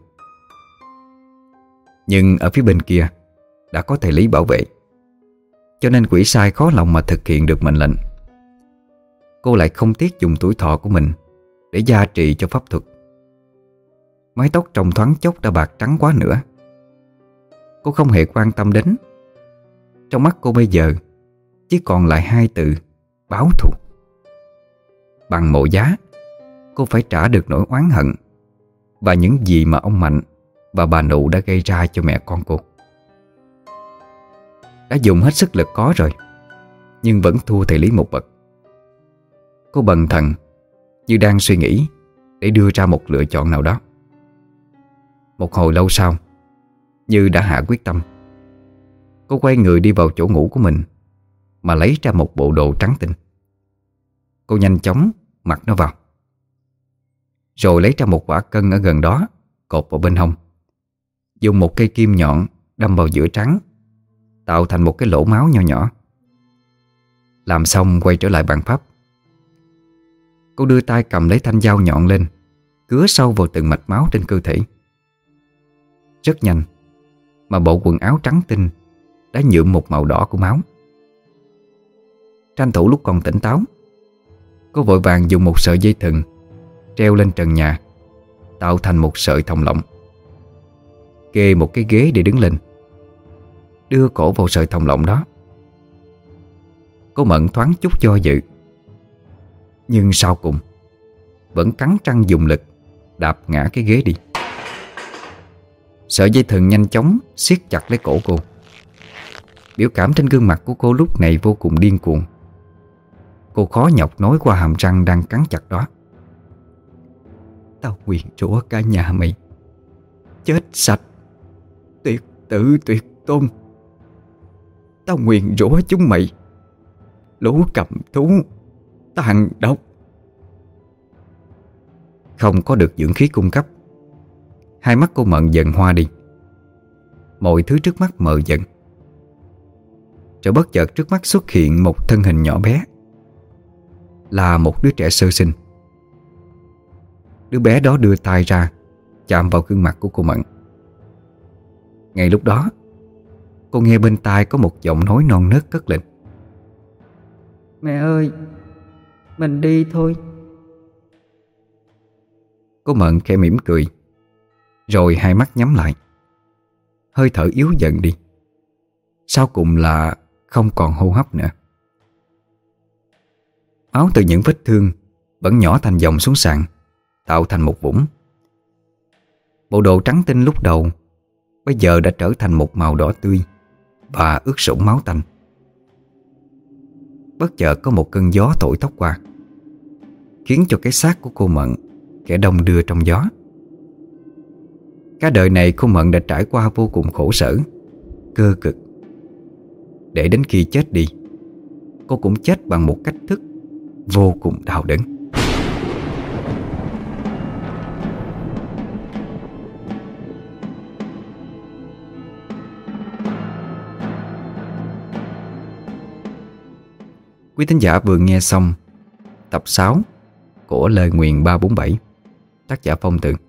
Nhưng ở phía bên kia đã có thầy Lý bảo vệ, cho nên quỷ sai khó lòng mà thực hiện được mệnh lệnh. Cô lại không tiếc dùng tuổi thọ của mình để gia trì cho pháp thuật. Mái tóc trong thoáng chốc đã bạc trắng quá nữa. Cô không hề quan tâm đến. Trong mắt cô bây giờ chỉ còn lại hai từ: báo thù. Bằng mọi giá, cô phải trả được nỗi oán hận và những gì mà ông Mạnh và bà Nụ đã gây ra cho mẹ con cô. Đã dùng hết sức lực có rồi, nhưng vẫn thua thầy Lý một bậc. Cô bần thần, như đang suy nghĩ để đưa ra một lựa chọn nào đó. Một hồi lâu sau, Như đã hạ quyết tâm, cô quay người đi vào chỗ ngủ của mình mà lấy ra một bộ đồ trắng tinh. Cô nhanh chóng mặc nó vào, rồi lấy ra một quả cân ở gần đó, cột vào bên hông, dùng một cây kim nhọn đâm vào giữa trán, tạo thành một cái lỗ máu nho nhỏ. Làm xong quay trở lại bàn pháp. Cô đưa tay cầm lấy thanh dao nhọn lên, cứa sâu vào từng mạch máu trên cơ thể. Rất nhanh mà bộ quần áo trắng tinh đã nhuộm một màu đỏ của máu. Tranh thủ lúc còn tỉnh táo, cô vội vàng dùng một sợi dây thừng treo lên trần nhà, tạo thành một sợi thòng lọng, kê một cái ghế để đứng lên, đưa cổ vào sợi thòng lọng đó. Cô Mận thoáng chút do dự, nhưng sau cùng vẫn cắn răng dùng lực đạp ngã cái ghế đi. Sợi dây thừng nhanh chóng siết chặt lấy cổ cô. Biểu cảm trên gương mặt của cô lúc này vô cùng điên cuồng. Cô khó nhọc nói qua hàm răng đang cắn chặt đó: "Tao nguyền rủa cả nhà mày chết sạch, tuyệt tử tuyệt tôn. Tao nguyền rủa chúng mày, lũ cầm thú tàn độc." Không có được dưỡng khí cung cấp, hai mắt cô Mận dần hoa đi. Mọi thứ trước mắt mờ dần. Rồi bất chợt trước mắt xuất hiện một thân hình nhỏ bé, là một đứa trẻ sơ sinh. Đứa bé đó đưa tay ra chạm vào gương mặt của cô Mận. Ngay lúc đó, cô nghe bên tai có một giọng nói non nớt cất lên: "Mẹ ơi, mình đi thôi." Cô Mận khẽ mỉm cười, rồi hai mắt nhắm lại. Hơi thở yếu dần đi, sau cùng là không còn hô hấp nữa. Máu từ những vết thương vẫn nhỏ thành dòng xuống sàn, tạo thành một vũng. Bộ đồ trắng tinh lúc đầu bây giờ đã trở thành một màu đỏ tươi và ướt sũng máu tanh. Bất chợt có một cơn gió thổi tóc qua, khiến cho cái xác của cô Mận kẻ đông đưa trong gió. Cả đời này cô Mận đã trải qua vô cùng khổ sở, cơ cực, để đến khi chết đi, cô cũng chết bằng một cách thức vô cùng đau đớn. Quý thính giả vừa nghe xong tập sáu của Lời Nguyền ba bốn bảy, tác giả Phong Tường.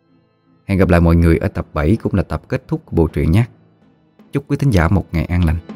Hẹn gặp lại mọi người ở tập bảy, cũng là tập kết thúc của bộ truyện nhé. Chúc quý thính giả một ngày an lành.